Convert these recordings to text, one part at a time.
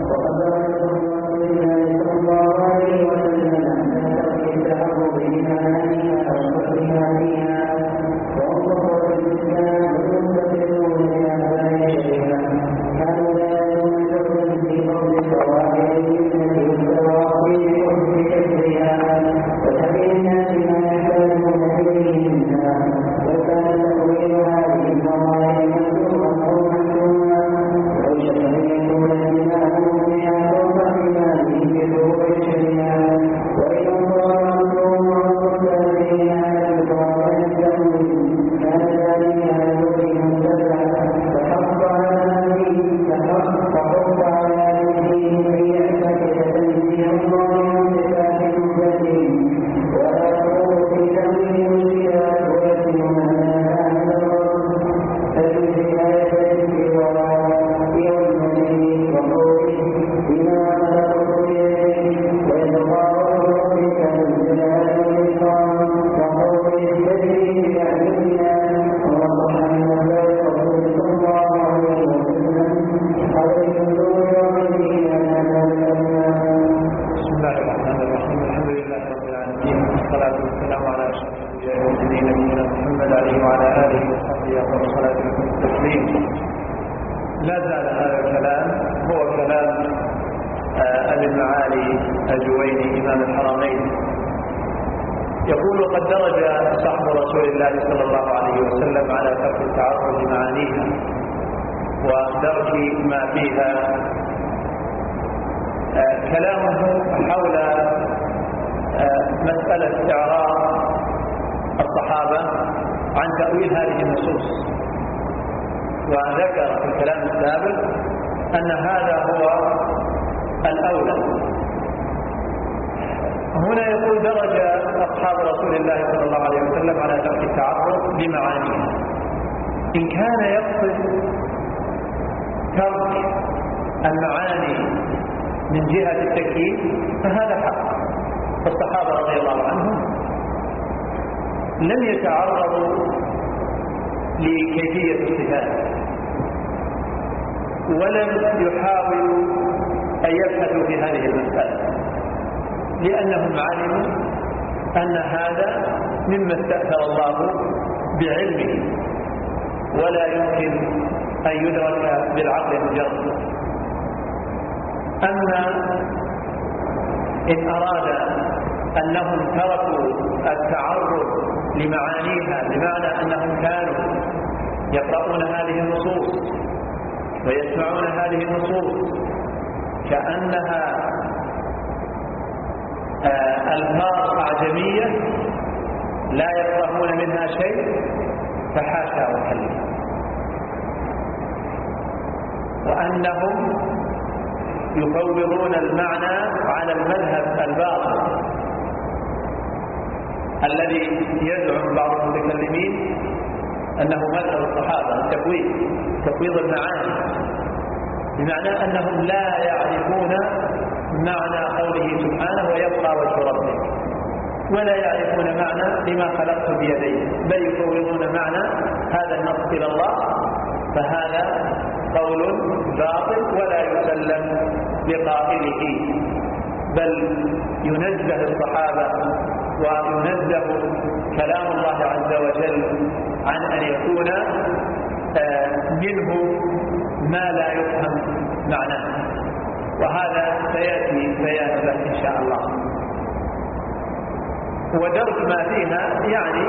ودرك ما فيها يعني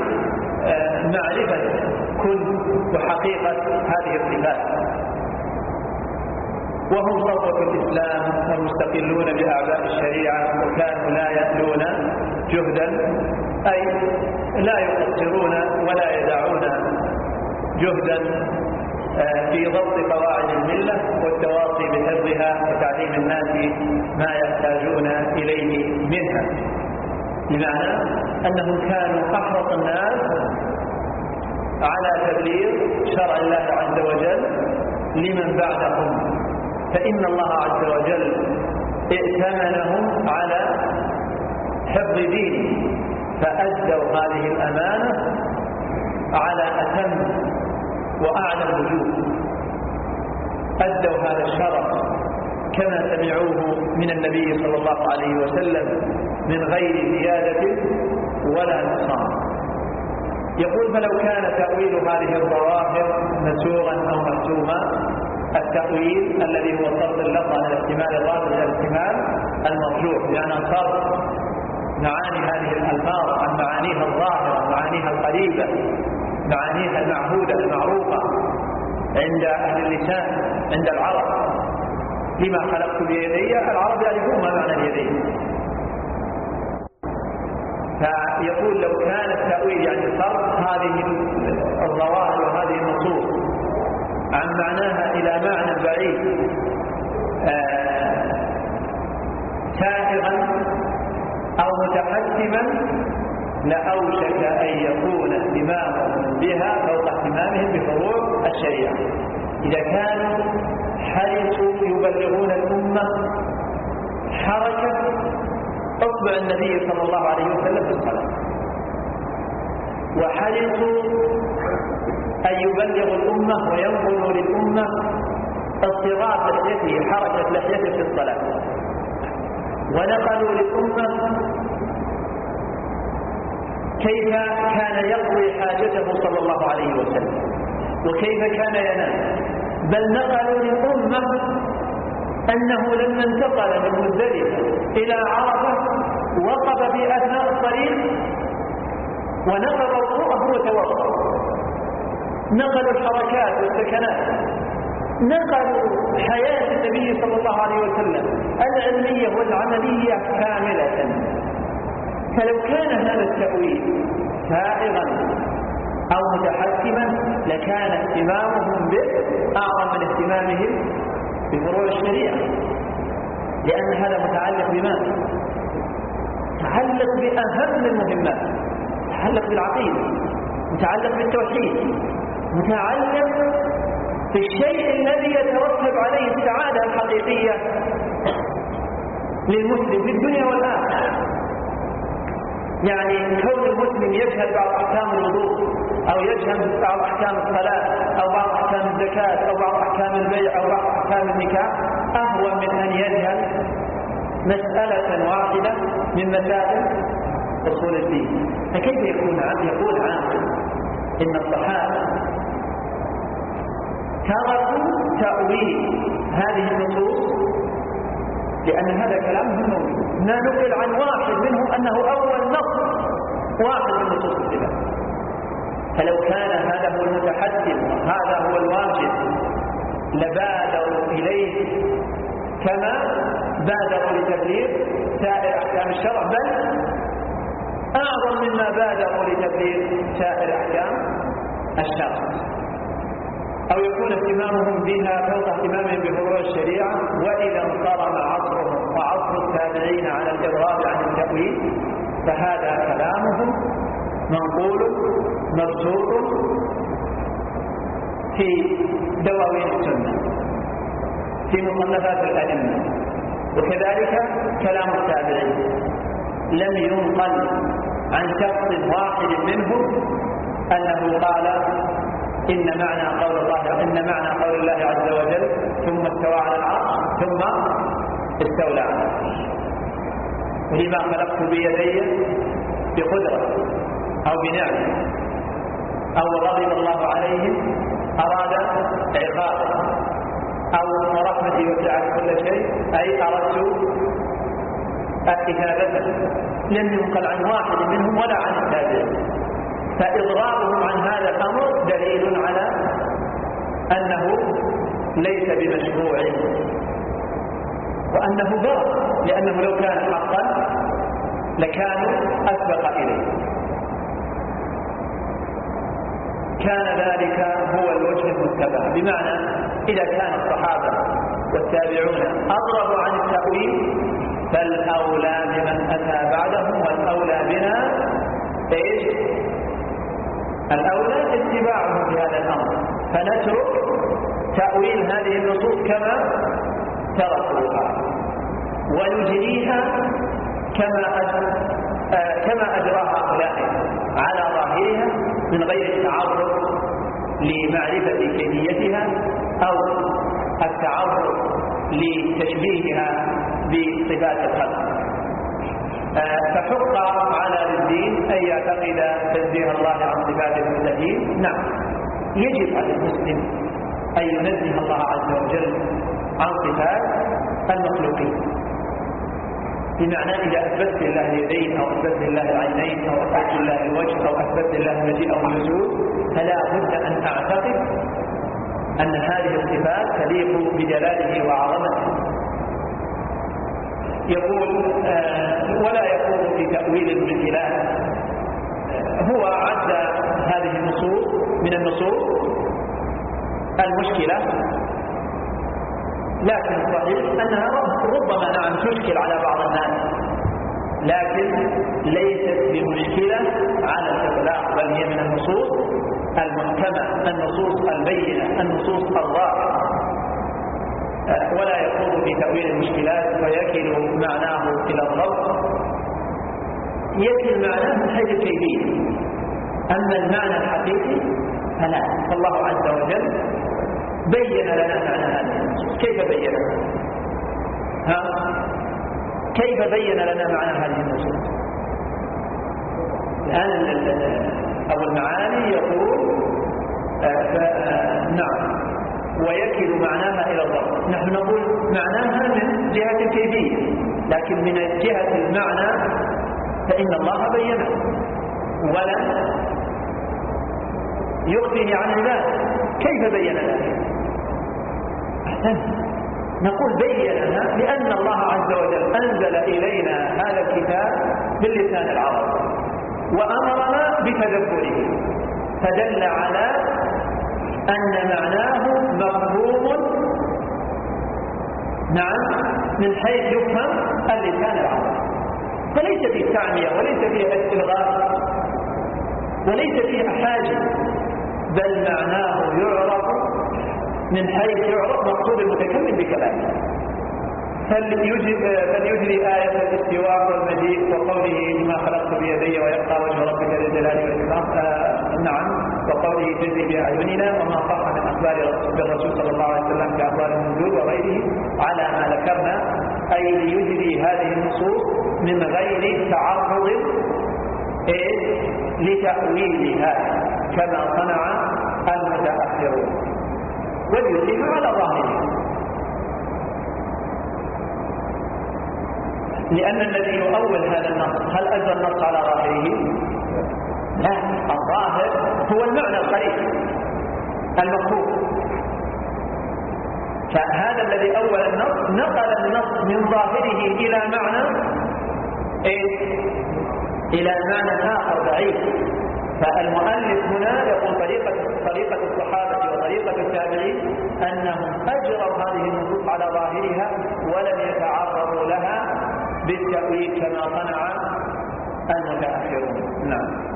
معرفة كن وحقيقة هذه الصفات. وهم صوت الإسلام ومستقلون بأعباء الشريعة، وكانوا لا يألون جهدا، أي لا يقصرون ولا يدعون جهدا في ضبط قواعد الملة والتواصي بحفظها وتعليم الناس ما يحتاجون إليه منها، بمعنى أنهم كانوا أحرص الناس على تبليغ شرع الله عز وجل لمن بعدهم، فإن الله عز وجل ائتمنهم على حفظ دينه، فأدوا هذه الأمانة على أتم وأعلى الوجوه، أدوا هذا الشرع كما سمعوه من النبي صلى الله عليه وسلم من غير زيادة ولا نقصان. يقول: فلو كان تأويل هذه الظواهر مسوغا أو محسوما، التأويل الذي هو صرف اللفظ عن الاحتمال الظاهر إلى الاحتمال المرجوح، يعني صرف معاني هذه الألفاظ عن معانيها الظاهرة، معانيها القريبة، معانيها المعهودة المعروفة عند أهل اللسان، عند العرب. لما خلقت بيدي، العرب يعرفون ما معنى اليدين. فيقول: لو كان التأويل يعني صرف هذه الظواهر وهذه النصوص عن معناها إلى معنى بعيد سائغا أو متحتما، لأوشك أن يكون اهتمامهم بها فوق اهتمامهم بفروع الشريعة. إذا كانوا حرصوا يبلغون الأمة حركة أصبع النبي صلى الله عليه وسلم في الصلاة، وحرصوا أن يبلغوا الأمة وينقلوا للأمة اضطراب لحيته، حركة لحيته في الصلاة، ونقلوا للأمة كيف كان يقضي حاجته صلى الله عليه وسلم وكيف كان ينام، بل نقلوا للأمة أنه لما انتقل من مزدلفة إلى عرفة وقف في أثناء الطريق ونقل وضوءه وتوضأ. نقلوا الحركات والسكنات، نقلوا حياة النبي صلى الله عليه وسلم العلمية والعملية كاملة. فلو كان هذا التأويل سائغا أو متحكما لكان اهتمامهم به أعظم من اهتمامهم بفروع الشريعة، لأن هذا متعلق بماذا؟ متعلق بأهم المهمات، متعلق بالعقيدة، متعلق بالتوحيد، متعلق بالشيء الذي يترتب عليه السعادة الحقيقية للمسلم في الدنيا والآخرة. يعني كون المسلم يجهل بعض أحكام الوضوء أو يجهل بعض أحكام الصلاة أو بعض أحكام الزكاة أو بعض أحكام البيع أو بعض أحكام النكاح أهون من أن يجهل مسألة واحدة من مسائل أصول الدين. فكيف يقول عاقل إن الصحابة تركوا تأويل هذه النصوص لأن هذا كلامهم موجود؟ ما نقل عن واحد منهم أنه أول نص واحد من نصوص الصفات. فلو كان هذا هو المتحتم وهذا هو الواجب لبادروا إليه كما بادروا لتبليغ سائر أحكام الشرع، بل أعظم مما بادروا لتبليغ سائر أحكام الشرع، أو يكون اهتمامهم بها فوق اهتمامهم بفروع الشريعة. وإذا انصرم عصرهم وعصر التابعين على الإضراب عن التأويل فهذا كلامهم منقول مبسوط في دواوين السنة في مصنفات الأئمة، وكذلك كلام التابعين لم ينقل عن شخص واحد منهم أنه قال إن معنى قول الله عز وجل ثم استوى على العرش ثم استولى على العرش، ولما خلقت بيدي بقدرة أو بنعمة أو غضب الله عليهم أراد عقابه أو رحمتي وسعت كل شيء أي أردت إثابته. لم ينقل عن واحد منهم ولا عن التابعين. فإضرابهم عن هذا الأمر دليل على أنه ليس بمشروع وأنه باطل، لأنه لو كان حقا لكانوا أسبق إليه. كان ذلك هو الوجه المتبع، بمعنى إذا كان الصحابة والتابعون أضربوا عن التأويل فالأولى بمن أتى بعدهم، والأولى بنا إيش؟ الأولى اتباعهم في هذا الأمر، فنترك تأويل هذه النصوص كما تركوها ونجريها كما أجراها هؤلاء على ظاهرها من غير التعرض لمعرفة كيفيتها أو التعرض لتشريع وتشبيهها بصفات الخلق. فحق على الدين أن يعتقد تنزيه الله عن صفات المستهين. نعم، يجب على المسلم أن ينزه الله عز وجل عن صفات المخلوقين، بمعنى إذا أثبت لله اليدين أو أثبت لله العينين أو أثبت لله الوجه أو أثبت لله المجيء أو النزول، فلا بد أن أعتقد أن هذه الصفات تليق بجلاله وعظمته. يقول ولا يقول في تأويل المشكلات. هو عد هذه النصوص من النصوص المشكلة، لكن الصحيح أنها ربما نعم تشكل على بعض الناس، لكن ليست بمشكلة على الإطلاق، بل هي من النصوص المحكمة، النصوص البينة، النصوص الظاهرة. ولا يخوض في تأويل المشكلات ويكل معناه إلى الضبط. يكل معناه من حيث الكيفية، أما المعنى الحقيقي فلا. فالله عز وجل بين لنا معنى هذه النصوص. كيف بين؟ كيف بين لنا معنى هذه النصوص؟ الآن أبو المعاني يقول نعم ويكل معناها إلى الضبط. نحن نقول معناها من جهة الكيفية، لكن من جهة المعنى فإن الله بينه ولا يخفيه عن عباده. كيف بين ذلك؟ أحسن، نقول بينها لأن الله عز وجل أنزل إلينا هذا الكتاب باللسان العربي وأمرنا بتدبره، فدل على أن معناه مفهوم نعم من حيث يفهم اللسان العربي، فليس فيه تعمية وليس فيه استلغاء وليس فيه حاجة، بل معناه يعرف من حيث يعرف مقصود المتكلم بكلامه. فليجري آية الاستواء والمجيء وقوله ما خلقت بيدي ويبقى وجه ربك ذي الجلال والإكرام، نعم، وقوله تجري بأعيننا وما صح من أخبار الرسول صلى الله عليه وسلم كأخبار النزول وغيره على ما ذكرنا، أي ليجري هذه النصوص من غير تعرض لتأويلها كما صنع المتأخرون، وليجريها على ظاهره، لأن الذي يؤول هذا النص هل أجرى النص على ظاهره؟ لا، الظاهر هو المعنى القريب المفهوم. فهذا الذي أول النص نقل النص من ظاهره إلى معنى إلى معنى آخر بعيد. فالمؤلف هنا يقول طريقة الصحابة وطريقة التابعين أنهم أجروا هذه النصوص على ظاهرها ولم يتعرضوا لها بالتأويل كما صنع المتأخرون. نعم.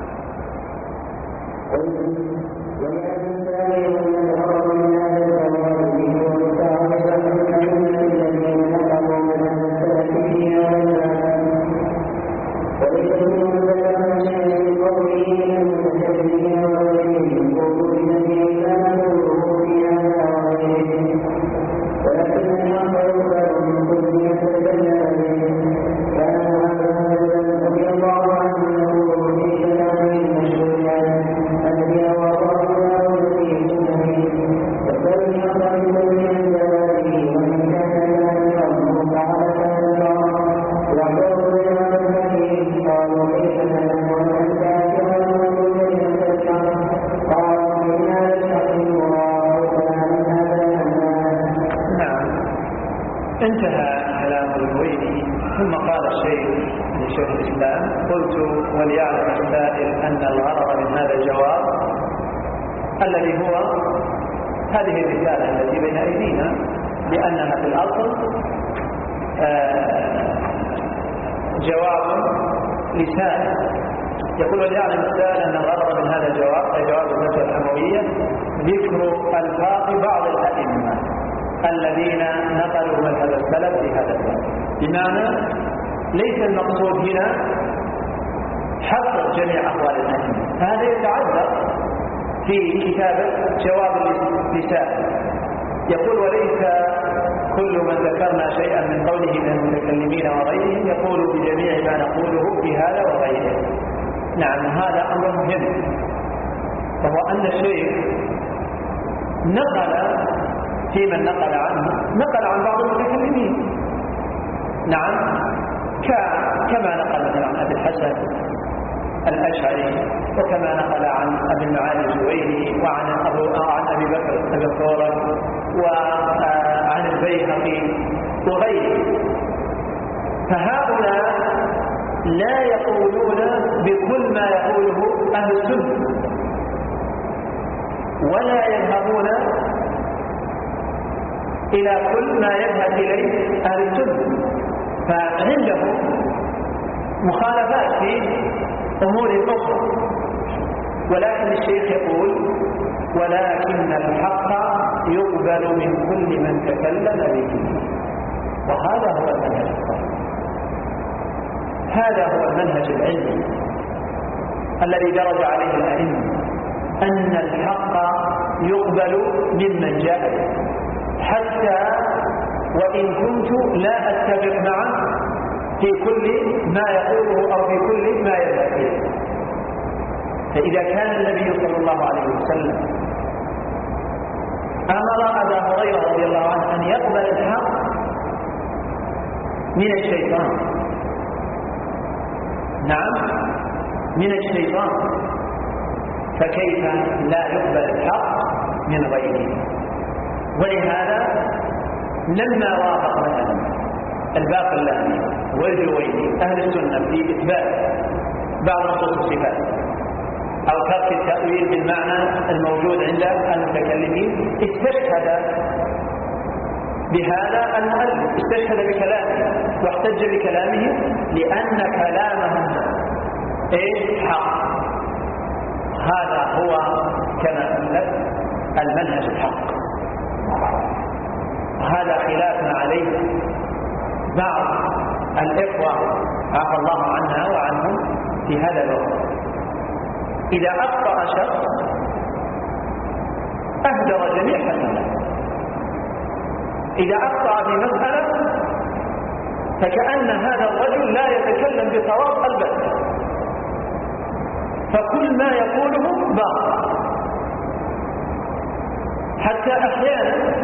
انتهى كلام الهويني، ثم قال الشيخ لشيخ الإسلام: قلت وليعلم السائل أن الغرض من هذا الجواب الذي هو هذه الرسالة التي بين أيدينا، لأنها في الأصل جواب لسائل. يقول وليعلم السائل أن الغرض من هذا الجواب أي جواب الفتوى الحموية ذكر ألفاظ بعض الأئمة الذين نقلوا مذهب السلف في هذا الباب، بمعنى ليس المقصود هنا حصر جميع أقوال الأئمة، فهذا يتعذر في كتابة جواب اللسان. يقول وليس كل من ذكرنا شيئا من قوله من المتكلمين وغيرهم يقول بجميع ما نقوله في هذا وغيره. نعم، هذا أمر مهم، وهو أن الشيخ نقل في من نقل عنه نقل عن بعض المتكلمين. نعم، كما نقل مثلا عن أبي الحسن الأشعري، وكما نقل عن أبي المعالي الجويني، وعن أبي بكر الدكتورة، وعن البيهقي وغيره. فهؤلاء لا يقولون بكل ما يقوله أهل السنة، ولا يذهبون إلى كل ما يذهب إليه أهل السنة، فعندهم مخالفات في أمور أخرى. ولكن الشيخ يقول: ولكن الحق يقبل من كل من تكلم به. وهذا هو المنهج الصحيح، هذا هو المنهج العلمي الذي درج عليه الأئمة، أن الحق يقبل ممن جاء به، حتى وإن كنت لا أتفق معه في كل ما يقوله أو في كل ما يذهب إليه. فإذا كان النبي صلى الله عليه وسلم أمر أبا هريرة رضي الله عنه أن يقبل الحق من الشيطان، نعم من الشيطان، فكيف لا يقبل الحق من غيره؟ ولهذا لما وافق مثلا الباقلاني والجويني أهل السنة في إثبات بعض نصوص الصفات أو ترك التأويل بالمعنى الموجود عند المتكلمين، استشهد بهذا المؤلف، استشهد بكلامه واحتج بكلامه، لأن كلامهم حق. هذا هو كما قلت المنهج الحق، وهذا خلاف ما عليه بعض الإخوة عفى الله عنها وعنهم في هذا الوقت. إذا أخطأ شخص أهدر جميع حسناته، إذا أخطأ في مسألة فكأن هذا الرجل لا يتكلم بصواب البتة، فكل ما يقوله باطل، حتى أحيانا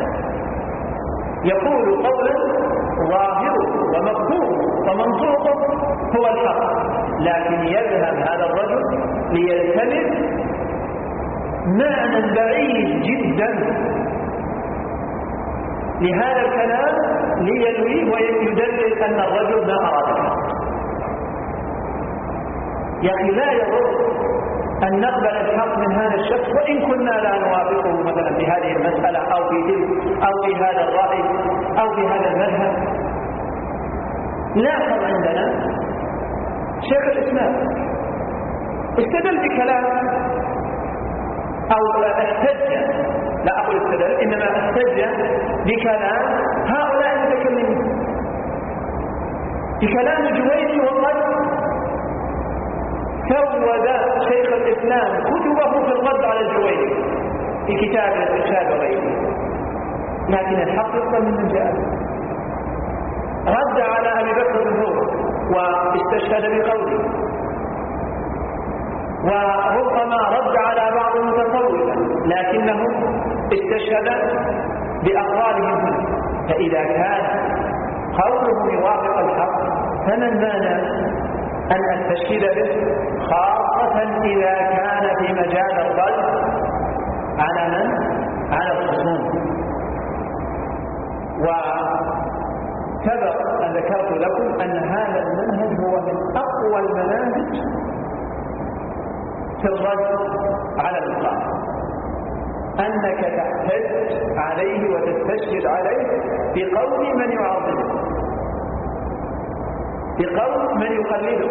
يقول قولا ظاهره ومفهومه ومنطوقه هو الحق، لكن يذهب هذا الرجل ليلتمس معنى بعيد جدا لهذا الكلام ليلويه ويدلل أن الرجل ما أراد الحق. يا أخي لا يضر أن نقبل الحق من هذا الشخص وإن كنا لا نوافقه مثلا في هذه المسألة أو في تلك أو في هذا الرأي أو في هذا المذهب. لاحظ عندنا شيخ الإسلام استدل بكلام أو احتج، لا أقول استدل، إنما احتج بكلام هؤلاء المتكلمين، بكلام الجويني. وقد سود شيخ الإسلام كتبه في الرد على الجويني في كتاب الاستشهاد وغيره، لكن الحق يقبل من جاء. رد على أبي بكر بن هور واستشهد بقوله، وربما رد على بعض المتصوفة لكنه استشهد بأقوالهم. فإذا كان قوله يوافق الحق فمن مانع أن أستشهد به، خاصة إذا كان في مجال الرد على من؟ على الخصوم. وسبق أن ذكرت لكم أن هذا المنهج هو من أقوى المناهج في الرد على المخالف، أنك تحتج عليه وتستشهد عليه بقول من يعظمه، بقول من يقلده،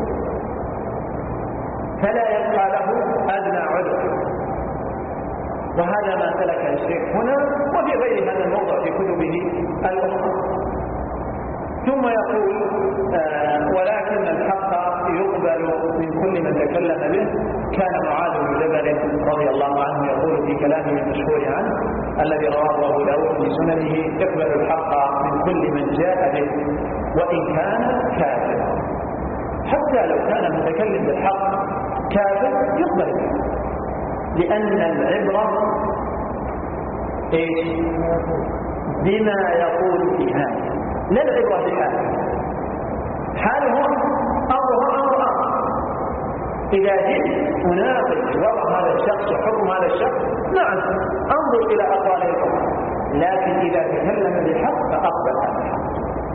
فلا يبقى له أدنى عذر. وهذا ما سلك الشيخ هنا وفي غير هذا الموضع في كتبه الأخرى. ثم يقول: ولكن الحق يقبل من كل من تكلم به كان معاذ بن جبل رضي الله عنه يقول في كلامه المشهور عنه الذي رواه أبو داود في سننه: اقبلوا الحق من كل من جاء به وإن كان كافرا. حتى لو كان المتكلم بالحق كافر يقبل به، لأن العبرة بما يقول في هذا، لا العبرة بحاله. حاله أمره أمر آخر. إذا جئت أناقش وضع هذا الشخص وحكم هذا الشخص، نعم انظر إلى أقواله الأخرى، لكن إذا تكلم بالحق فأقبل هذا الحق.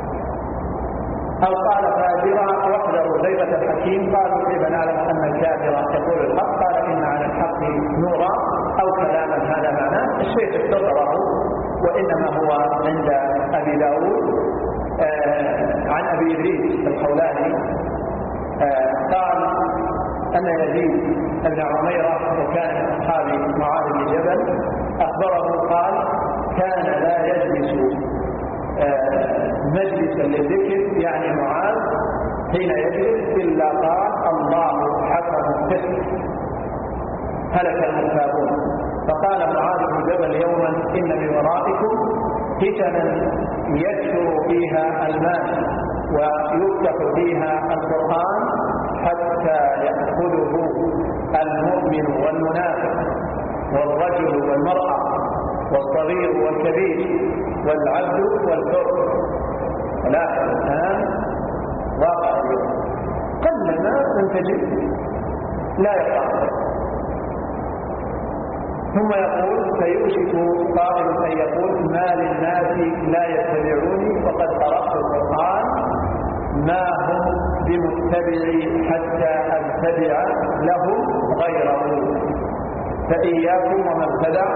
أو قال فاجرا واحذروا زيغة الحكيم، قالوا كيف نعلم أن الكافر يقول الحق؟ قال إن على الحق نورا أو كلاما هذا معناه. الشيخ اختصره وإنما هو عند أبي داود عن أبي إدريس الخولاني قال أن يزيد بن عميرة وكان من أصحاب معاذ بن جبل أخبره قال: كان لا يجلس مجلسا للذكر، يعني معاذ حين يجلس إلا قال: الله حكم الفتن هلك المرتابون. فقال معاذ بن جبل يوما: إن من ورائكم فتنا يكثر فيها المال ويفتح فيها القرآن حتى يأخذه المؤمن والمنافق والرجل والمرأة والصغير والكبير والعبد والحر. ولكن الآن واقع اليوم قلما تجد لا يقع. ثم يقول: فيوشك قائل أن يقول: ما للناس لا يتبعوني وقد قرأت القرآن، ما هم بمتبعي حتى أتبع لهم غيره. فإياكم ومن ابتدع،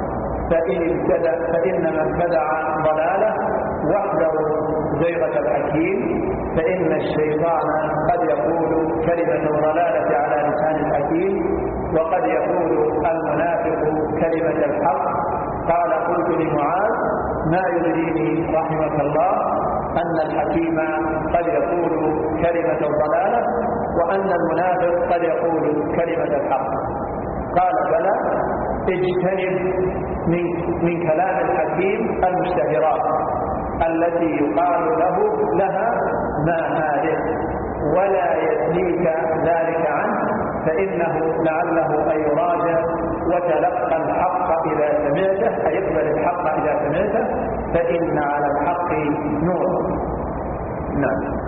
فإن من ابتدع ضلاله، واحذروا زيغة الحكيم، فإن الشيطان قد يقول كلمة الضلالة على لسان الحكيم، وقد يقول المنافق كلمة الحق. قال: قلت لمعاذ: ما يدريني رحمك الله أن الحكيم قد يقول كلمة الضلالة وأن المنافق قد يقول كلمة الحق. قال: بلى، اجتنب من كلام الحكيم المشتهرات التي يقال لها ما هذه، ولا يثنيك ذلك عنه، فإنه لعله أن يراجع وتلقى الحق إذا سمعته، أي يقبل الحق إذا سمعته، فإن على الحق نور. نعم.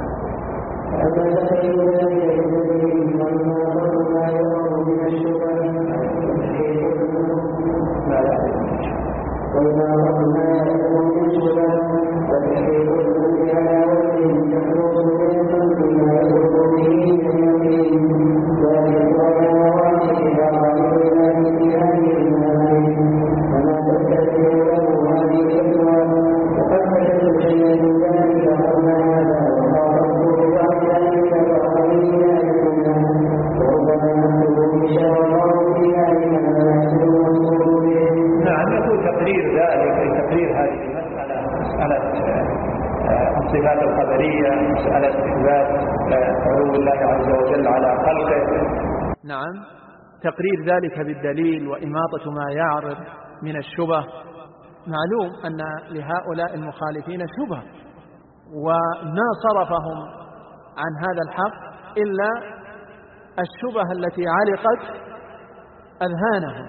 الصفات الخبرية، مسألة إثبات علو الله عز وجل على خلقه. نعم، تقرير ذلك بالدليل وإماطة ما يعرض من الشبه. معلوم أن لهؤلاء المخالفين شبه، وما صرفهم عن هذا الحق إلا الشبه التي علقت أذهانهم.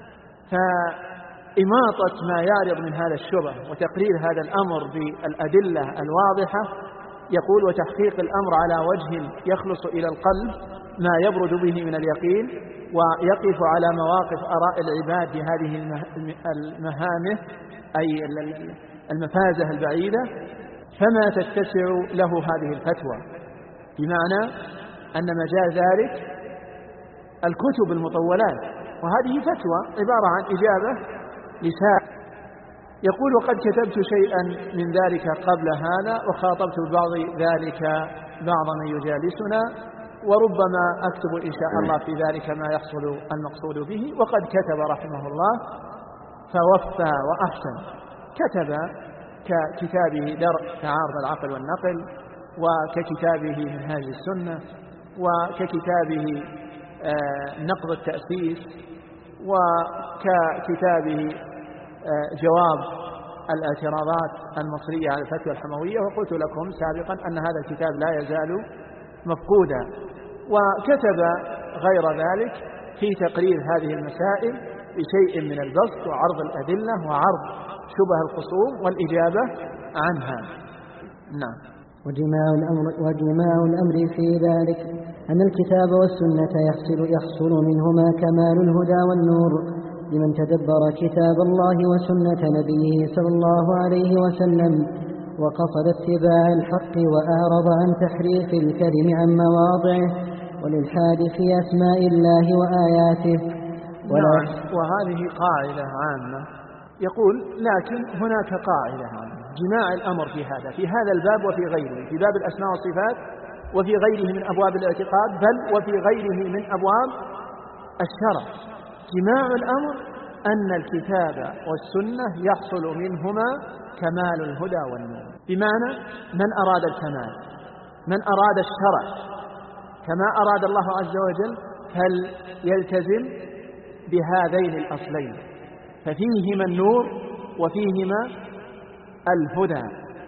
إماطة ما يعرض من هذا الشبه وتقرير هذا الأمر بالأدلة الواضحة، يقول: وتحقيق الأمر على وجه يخلص إلى القلب ما يبرد به من اليقين، ويقف على مواقف آراء العباد بهذه المهامه أي المفازة البعيدة، فما تتسع له هذه الفتوى، بمعنى أن مجال ذلك الكتب المطولات، وهذه فتوى عبارة عن إجابة لسائل. يقول: وقد كتبت شيئا من ذلك قبل هذا، وخاطبت ببعض ذلك بعض من يجالسنا، وربما أكتب إن شاء الله في ذلك ما يحصل المقصود به. وقد كتب رحمه الله فوفى وأحسن، كتب ككتابه درء تعارض العقل والنقل، وككتابه منهاج السنة، وككتابه نقض التأسيس، وككتابه جواب الاعتراضات المصرية على الفتوى الحموية. وقلت لكم سابقا أن هذا الكتاب لا يزال مفقودا. وكتب غير ذلك في تقرير هذه المسائل بشيء من البسط وعرض الأدلة وعرض شبه الخصوم والإجابة عنها. نعم. وجماع الأمر في ذلك أن الكتاب والسنة يحصل منهما كمال الهدى والنور لمن تدبر كتاب الله وسنة نبيه صلى الله عليه وسلم وقصد اتباع الحق وأعرض عن تحريف الكلم عن مواضعه والإلحاد في أسماء الله وآياته. وهذه قاعدة عامة. يقول لكن هناك قاعدة عامة جماع الأمر في هذا الباب وفي غيره، في باب الأسماء والصفات وفي غيره من أبواب الاعتقاد، بل وفي غيره من أبواب الشرع. جماع الأمر أن الكتاب والسنة يحصل منهما كمال الهدى والنور، بمعنى من أراد الكمال، من أراد الشرع كما أراد الله عز وجل، فليلتزم بهذين الأصلين، ففيهما النور وفيهما الهدى.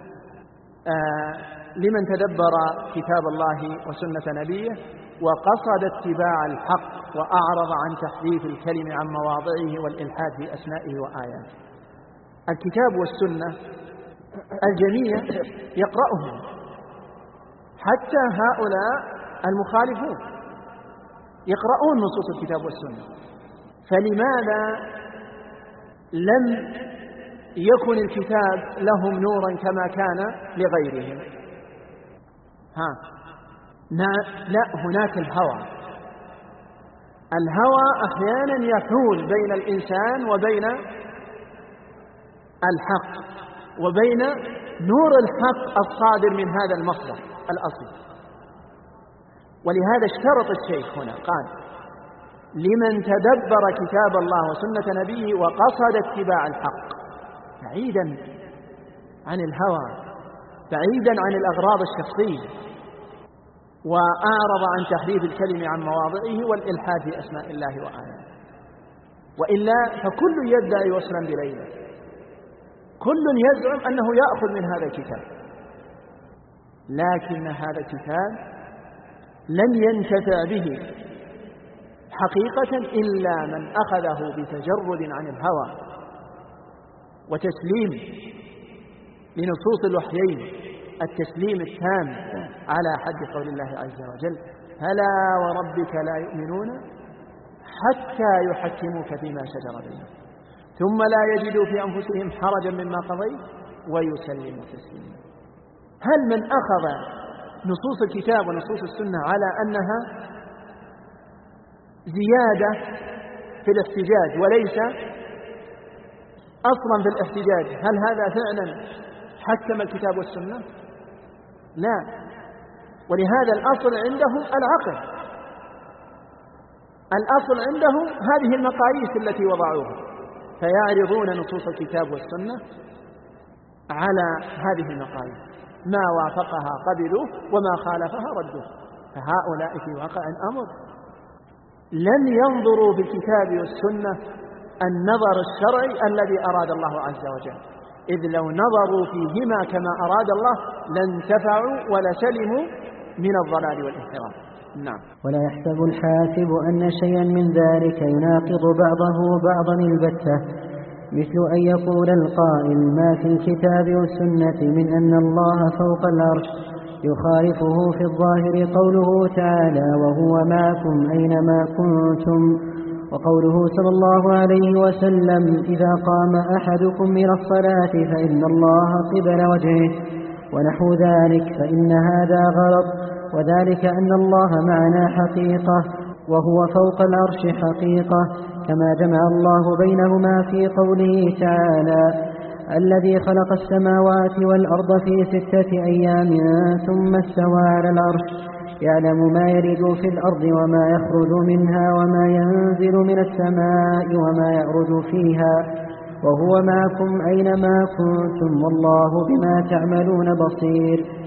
لمن تدبر كتاب الله وسنة نبيه وقصد اتباع الحق وأعرض عن تحريف الكلم عن مواضعه والإلحاد في أسمائه وآياته. الكتاب والسنة الجميع يقرأهم، حتى هؤلاء المخالفون يقرؤون نصوص الكتاب والسنة. فلماذا لم يكن الكتاب لهم نورا كما كان لغيرهم؟ لا، هناك الهوى أحيانا يحول بين الإنسان وبين الحق وبين نور الحق الصادر من هذا المصدر الأصلي. ولهذا اشترط الشيخ هنا قال لمن تدبر كتاب الله وسنة نبيه وقصد اتباع الحق، بعيدا عن الهوى، بعيدا عن الأغراض الشخصية، وأعرض عن تحريف الكلم عن مواضعه والإلحاد في أسماء الله وآياته. وإلا فكل يدعي وصلا بليلة، كل يزعم أنه يأخذ من هذا الكتاب، لكن هذا الكتاب لم ينتفع به حقيقة إلا من أخذه بتجرد عن الهوى وتسليم لنصوص الوحيين التسليم التام على حد قول الله عز وجل: فلا وربك لا يؤمنون حتى يحكموك فيما شجر بينهم ثم لا يجدوا في أنفسهم حرجا مما قضيت ويسلموا تسليما. هل من أخذ نصوص الكتاب ونصوص السنة على أنها زيادة في الاحتجاج وليس أصلا في الاحتجاج، هل هذا فعلا حكم الكتاب والسنة؟ لا. ولهذا الأصل عندهم العقل، الأصل عندهم هذه المقاييس التي وضعوها، فيعرضون نصوص الكتاب والسنة على هذه المقاييس، ما وافقها قبلوه وما خالفها ردوه. فهؤلاء في واقع الأمر لم ينظروا في الكتاب والسنة النظر الشرعي الذي أراد الله عز وجل، إذ لو نظروا فيهما كما أراد الله لانتفعوا ولسلموا من الضلال والانحراف. نعم. ولا يحسب الحاسب أن شيئا من ذلك يناقض بعضه بعضا البتة، مثل أن يقول القائل: ما في الكتاب والسنة من أن الله فوق العرش، يخالفه في الظاهر قوله تعالى: وهو معكم أينما كنتم، وقوله صلى الله عليه وسلم: إذا قام أحدكم من الصلاة فإن الله قبل وجهه، ونحو ذلك، فإن هذا غلط، وذلك أن الله معنا حقيقة وهو فوق العرش حقيقة، كما جمع الله بينهما في قوله تعالى: الذي خلق السماوات والأرض في 6 أيام ثم استوى على العرش، يعلم ما يلج في الأرض وما يخرج منها وما ينزل من السماء وما يعرج فيها، وهو معكم أينما كنتم والله بما تعملون بصير.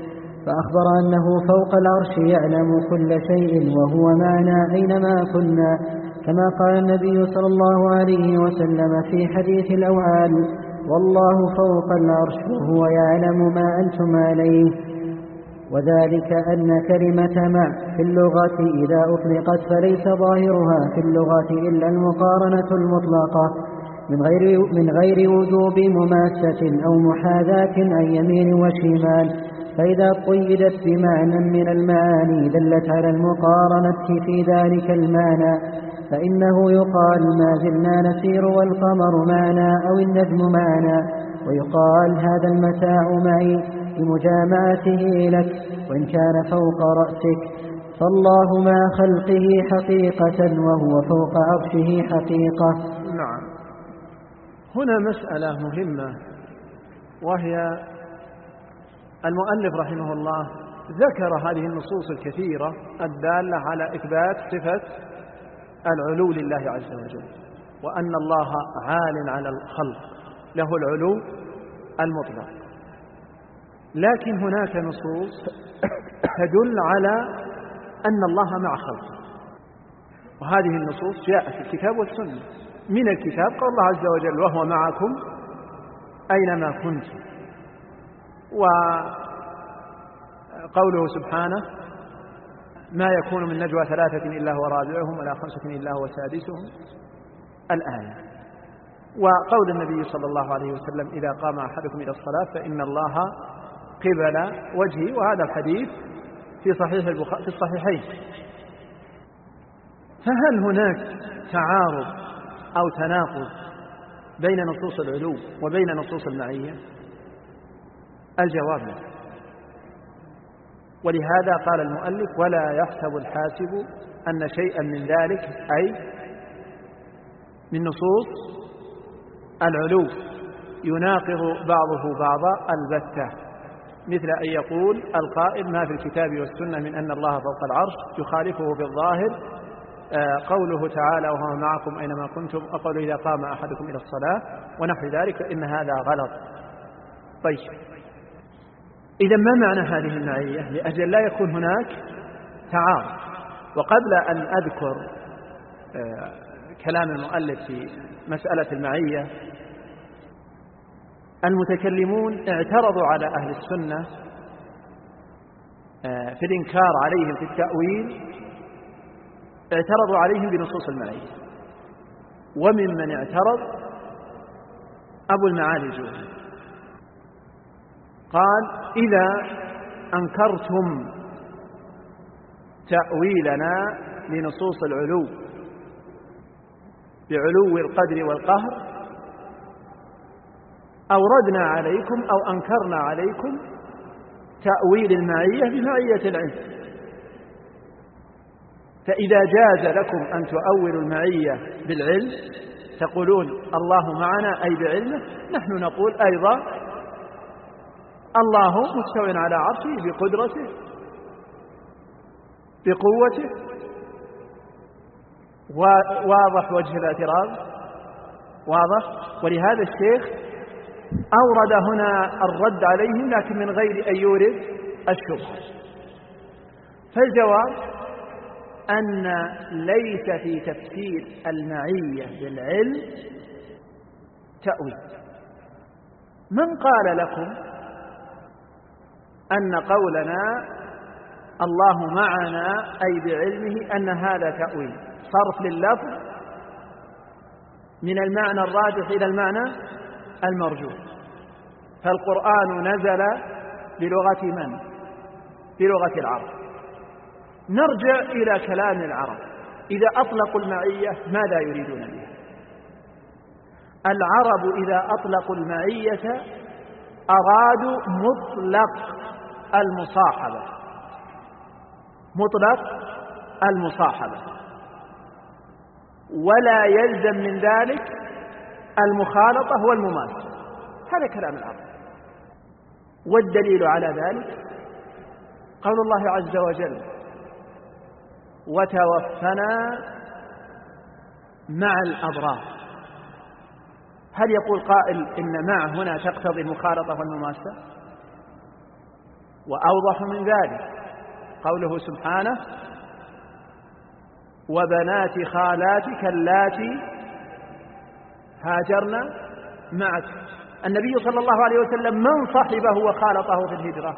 فأخبر أنه فوق العرش يعلم كل شيء وهو معنا أينما كنا، كما قال النبي صلى الله عليه وسلم في حديث الأوعال: والله فوق العرش وهو يعلم ما أنتم عليه. وذلك أن كلمة مع في اللغة إذا أطلقت فليس ظاهرها في اللغة إلا المقارنة المطلقة من غير وجوب مماسة أو محاذاة عن يمين وشمال، فإذا قيدت بمعنى من المعاني دلت على المقارنة في ذلك المعنى، فإنه يقال ما زلنا نسير والقمر معنا أو النجم معنا، ويقال هذا المتاع معي لمجامعته لك وإن كان فوق رأسك. فالله مع خلقه حقيقة وهو فوق عرشه حقيقة. نعم. هنا مسألة مهمة، وهي المؤلف رحمه الله ذكر هذه النصوص الكثيرة الدالة على إثبات صفة العلو لله عز وجل، وأن الله عال على الخلق له العلو المطلق. لكن هناك نصوص تدل على أن الله مع خلقه، وهذه النصوص جاءت في الكتاب والسنة. من الكتاب قال الله عز وجل: وهو معكم أينما كنتم، وقوله سبحانه: ما يكون من نجوى ثلاثة إلا هو رابعهم ولا خمسة إلا هو سادسهم، الآية. وقول النبي صلى الله عليه وسلم: إذا قام أحدكم إلى الصلاة فإن الله قبل وجهه، وهذا الحديث في صحيح البخاري في الصحيحين. فهل هناك تعارض أو تناقض بين نصوص العلو وبين نصوص المعية؟ الجواب لا. ولهذا قال المؤلف: ولا يحسب الحاسب أن شيئا من ذلك، أي من نصوص العلو، يناقض بعضه بعضا البتة، مثل أن يقول القائل: ما في الكتاب والسنة من أن الله فوق العرش، يخالفه بالظاهر قوله تعالى: وهو معكم أينما كنتم، أقول إذا قام أحدكم إلى الصلاة، ونحو ذلك، إن هذا غلط. طيب، إذا ما معنى هذه المعية؟ لأجل لا يكون هناك تعارض. وقبل أن أذكر كلام المؤلف في مسألة المعية، المتكلمون اعترضوا على أهل السنة في الإنكار عليهم في التأويل، اعترضوا عليهم بنصوص المعية. وممن اعترض أبو المعالي الجوهري، قال: إذا أنكرتم تأويلنا لنصوص العلو بعلو القدر والقهر، أوردنا عليكم أو أنكرنا عليكم تأويل المعية بمعية العلم. فإذا جاز لكم أن تؤولوا المعية بالعلم، تقولون الله معنا أي بعلمه، نحن نقول أيضا الله مستوٍ على عرشه بقدرته بقوته. واضح وجه الاعتراض؟ واضح. ولهذا الشيخ أورد هنا الرد عليهم، لكن من غير أن يورد الشبهة. فالجواب أن ليس في تفسير المعية بالعلم تأويل. من قال لكم أن قولنا الله معنا أي بعلمه أن هذا تأويل؟ صرف لللفظ من المعنى الراجح إلى المعنى المرجوح. فالقرآن نزل بلغة من؟ بلغة العرب. نرجع إلى كلام العرب، إذا أطلقوا المعية ماذا يريدون بها؟ العرب إذا أطلقوا المعية أرادوا مطلق المصاحبة، مطلق المصاحبة، ولا يلزم من ذلك المخالطة والمماثلة. هذا كلام العرب. والدليل على ذلك قول الله عز وجل: وتوفنا مع الأبرار. هل يقول قائل إن مع هنا تقتضي المخالطة والمماثلة؟ وأوضح من ذلك قوله سبحانه وبنات خالاتك اللاتي هاجرن معك. النبي صلى الله عليه وسلم من صحبه وخالطه في الهجرة؟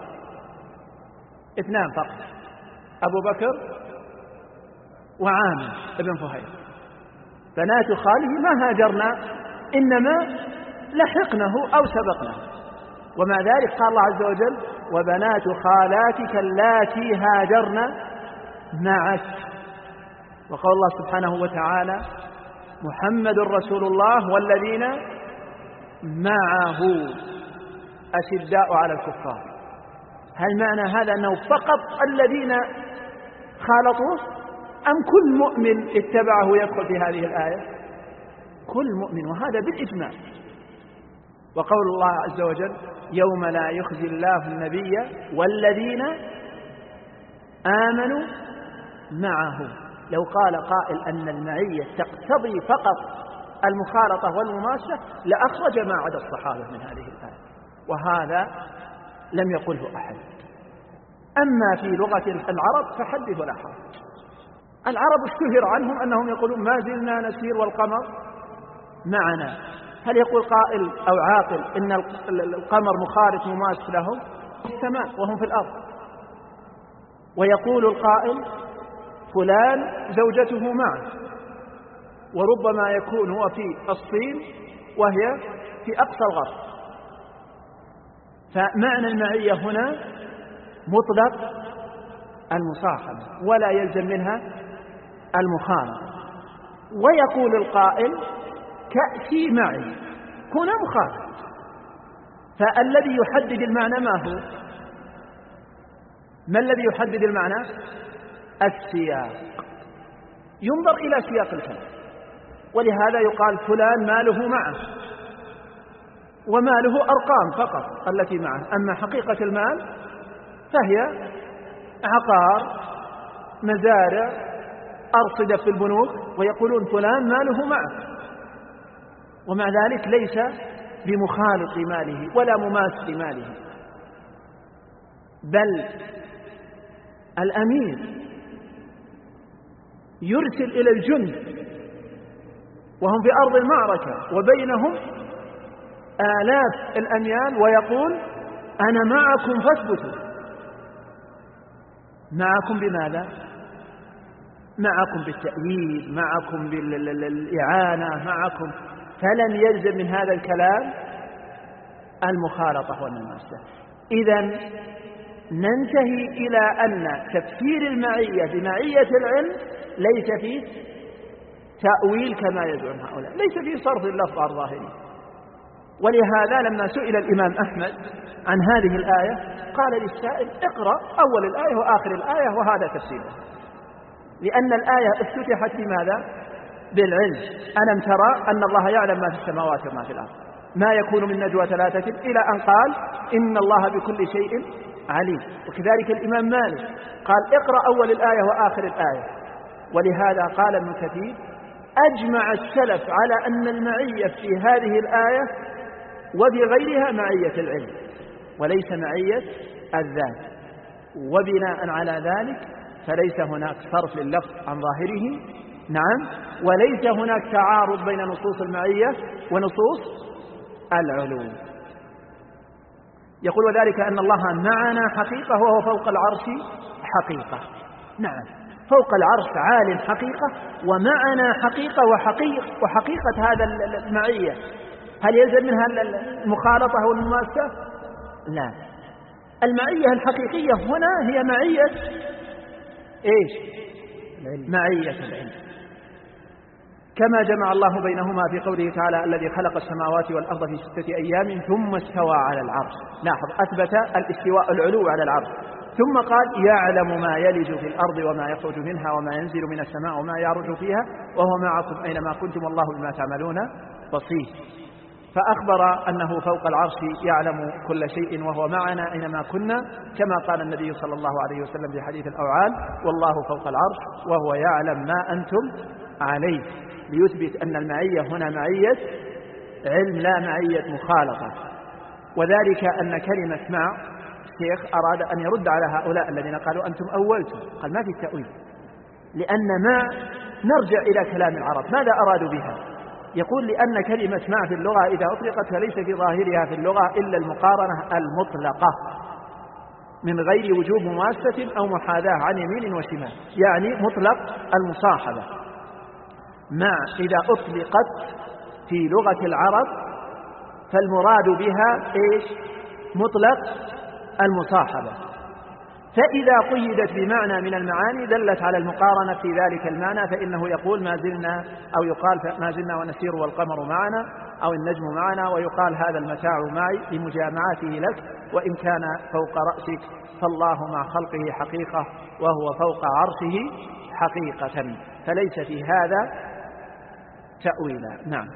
2 فقط، أبو بكر وعامر بن فهير. بنات خاله ما هاجرنا، إنما لحقنه أو سبقناه. ومع ذلك قال الله عز وجل وبنات خالاتك اللاتي هاجرن معك. وقال الله سبحانه وتعالى محمد رسول الله والذين معه أشداء على الكفار. هل معنى هذا أنه فقط الذين خالطوه أم كل مؤمن اتبعه يدخل في هذه الآية؟ كل مؤمن، وهذا بالإجماع. وقول الله عز وجل يوم لا يخزي الله النبي والذين آمنوا معه. لو قال قائل أن المعية تقتضي فقط المخالطة والمماسة لأخرج ما عدا الصحابة من هذه الآية، وهذا لم يقله أحد. أما في لغة العرب فحدث ولا حرج. العرب اشتهر عنهم أنهم يقولون ما زلنا نسير والقمر معنا. هل يقول قائل أو عاقل إن القمر مخالط مماس لهم في السماء وهم في الأرض؟ ويقول القائل فلان زوجته معه، وربما يكون هو في الصين وهي في أقصى الغرب. فمعنى المعية هنا مطلق المصاحبة ولا يلزم منها المخالطة. ويقول القائل كأتي معي، هنا مخالطة. فالذي يحدد المعنى ما هو؟ ما الذي يحدد المعنى؟ السياق. ينظر إلى سياق الكلام، ولهذا يقال فلان ماله معه، وماله أرقام فقط التي معه. أما حقيقة المال فهي عقار، مزارع، أرصدة في البنوك، ويقولون فلان ماله معه، ومع ذلك ليس بمخالط ماله ولا مماس لماله. بل الأمير يرسل إلى الجند وهم في أرض المعركة وبينهم آلاف الأميال ويقول أنا معكم فاثبتوا. معكم بماذا؟ معكم بالتأييد، معكم بالإعانة، معكم. فلم يلزم من هذا الكلام المخالطة والمماسة. إذن ننتهي إلى أن تفسير المعية بمعية العلم ليس فيه تأويل كما يزعم هؤلاء، ليس فيه صرف اللفظ عن ظاهره. ولهذا لما سئل الإمام أحمد عن هذه الآية قال للسائل اقرأ أول الآية وآخر الآية وهذا تفسيره، لأن الآية افتتحت بماذا؟ بالعلم. ألم ترى أن الله يعلم ما في السماوات وما في الأرض، ما يكون من نجوى 3 إلى أن قال إن الله بكل شيء عليم. وكذلك الإمام مالك قال اقرأ أول الآية وآخر الآية. ولهذا قال ابن كثير أجمع السلف على أن المعية في هذه الآية وبغيرها معية العلم وليس معية الذات. وبناء على ذلك فليس هناك صرف لللفظ عن ظاهره، نعم، وليس هناك تعارض بين نصوص المعية ونصوص العلوم. يقول وذلك أن الله معنا حقيقة وهو فوق العرش حقيقة. نعم، فوق العرش عال حقيقة، ومعنا حقيقة وحقيقة هذا المعية هل يلزم منها المخالطة والمماسة؟ لا. المعية الحقيقية هنا هي معية إيش؟ معية العلم، كما جمع الله بينهما في قوله تعالى الذي خلق السماوات والأرض في 6 أيام ثم استوى على العرش. لاحظ، أثبت الاستواء العلو على العرش، ثم قال يعلم ما يلج في الأرض وما يخرج منها وما ينزل من السماء وما يعرج فيها وهو معكم أينما كنتم والله بما تعملون بصير. فأخبر أنه فوق العرش يعلم كل شيء وهو معنا أينما كنا، كما قال النبي صلى الله عليه وسلم في حديث الأوعال والله فوق العرش وهو يعلم ما أنتم عليه، ليثبت أن المعية هنا معية علم لا معية مخالطة. وذلك أن كلمة مع الشيخ أراد أن يرد على هؤلاء الذين قالوا أنتم أولتم، قال ما في تأويل، لأن ما نرجع إلى كلام العرب ماذا أرادوا بها. يقول لأن كلمة مع في اللغة إذا أطلقت فليس في ظاهرها في اللغة إلا المقارنة المطلقة من غير وجوب مماسة أو محاذاة عن يمين وشمال، يعني مطلق المصاحبة. مع إذا أطلقت في لغة العرب فالمراد بها إيش؟ مطلق المصاحبة. فإذا قيدت بمعنى من المعاني دلت على المقارنة في ذلك المعنى، فإنه يقول ما زلنا، أو يقال ما زلنا ونسير والقمر معنا، أو النجم معنا، ويقال هذا المتاع معي لمجامعته لك، وإن كان فوق رأسك فالله مع خلقه حقيقة وهو فوق عرشه حقيقة، فليس في هذا تأويلا. نعم.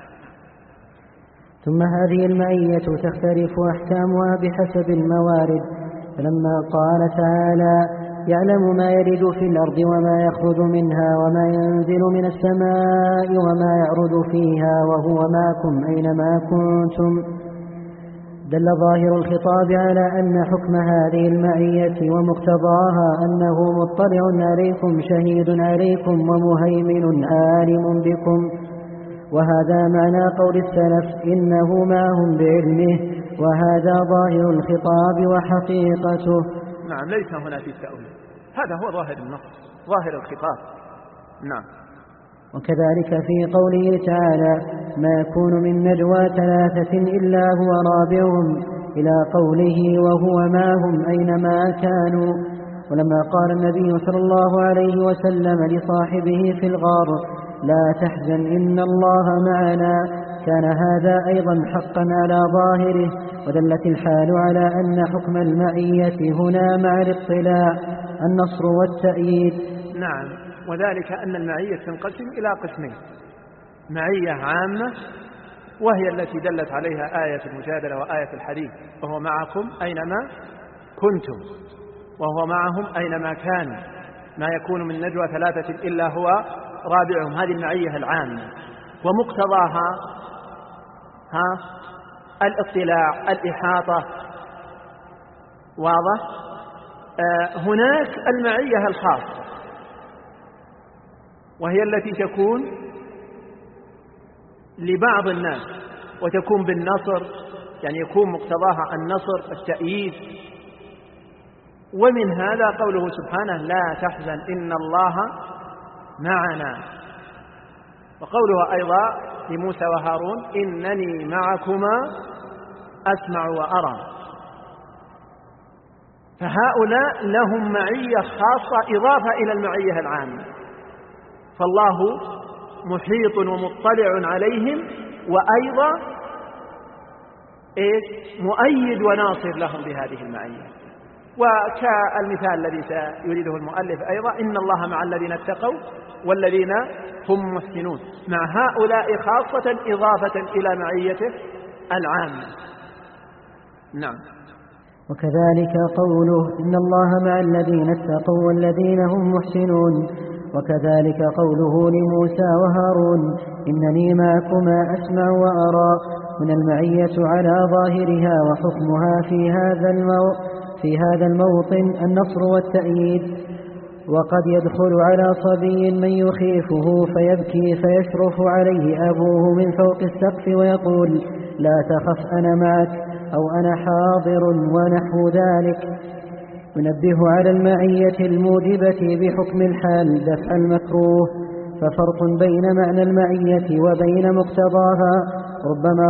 ثم هذه المعية تختلف أحكامها بحسب الموارد، فلما قال تعالى يعلم ما يلج في الأرض وما يخرج منها وما ينزل من السماء وما يعرج فيها وهو معكم أينما كنتم، دل ظاهر الخطاب على أن حكم هذه المعية ومقتضاها أنه مطلع عليكم شهيد عليكم ومهيمن عالم بكم، وهذا معنى قول السلف إنه معهم بعلمه، وهذا ظاهر الخطاب وحقيقته. نعم، ليس هنا في التأويل، هذا هو ظاهر النص، ظاهر الخطاب. نعم. وكذلك في قوله تعالى ما يكون من نجوى ثلاثة إلا هو رابعهم إلى قوله وهو معهم أينما كانوا. ولما قال النبي صلى الله عليه وسلم لصاحبه في الغار لا تحزن إن الله معنا، كان هذا أيضا حقا على ظاهره، ودلت الحال على أن حكم المعية هنا مع الاطلاع النصر والتأييد. نعم، وذلك أن المعية تنقسم إلى قسمين: معية عامة وهي التي دلت عليها آية المجادلة وآية الحديث، وهو معكم أينما كنتم، وهو معهم أينما كانوا، ما يكون من نجوى ثلاثة إلا هو رابعهم، هذه المعية العامة، ومقتضاها الاطلاع الإحاطة. واضح؟ هناك المعية الخاصة وهي التي تكون لبعض الناس وتكون بالنصر، يعني يكون مقتضاها النصر التأييد. ومن هذا قوله سبحانه لا تحزن إن الله معنا، وقوله أيضا لموسى وهارون إنني معكما أسمع وأرى. فهؤلاء لهم معية خاصة إضافة إلى المعية العامة، فالله محيط ومطلع عليهم، وأيضا مؤيد وناصر لهم بهذه المعية. وكالمثال الذي سيريده المؤلف أيضا إن الله مع الذين اتقوا والذين هم محسنون، مع هؤلاء خاصة إضافة إلى معيته العامة. نعم. وكذلك قوله إن الله مع الذين اتقوا والذين هم محسنون، وكذلك قوله لموسى وهارون إنني معكما أسمع وأرى، من المعية على ظاهرها وحكمها في هذا الموطن النصر والتأييد. وقد يدخل على صبي من يخيفه فيبكي فيشرف عليه أبوه من فوق السقف ويقول لا تخف أنا معك أو أنا حاضر ونحو ذلك. ينبه على المعية الموجبة بحكم الحال دفع المكروه، ففرق بين معنى المعية وبين مقتضاها، ربما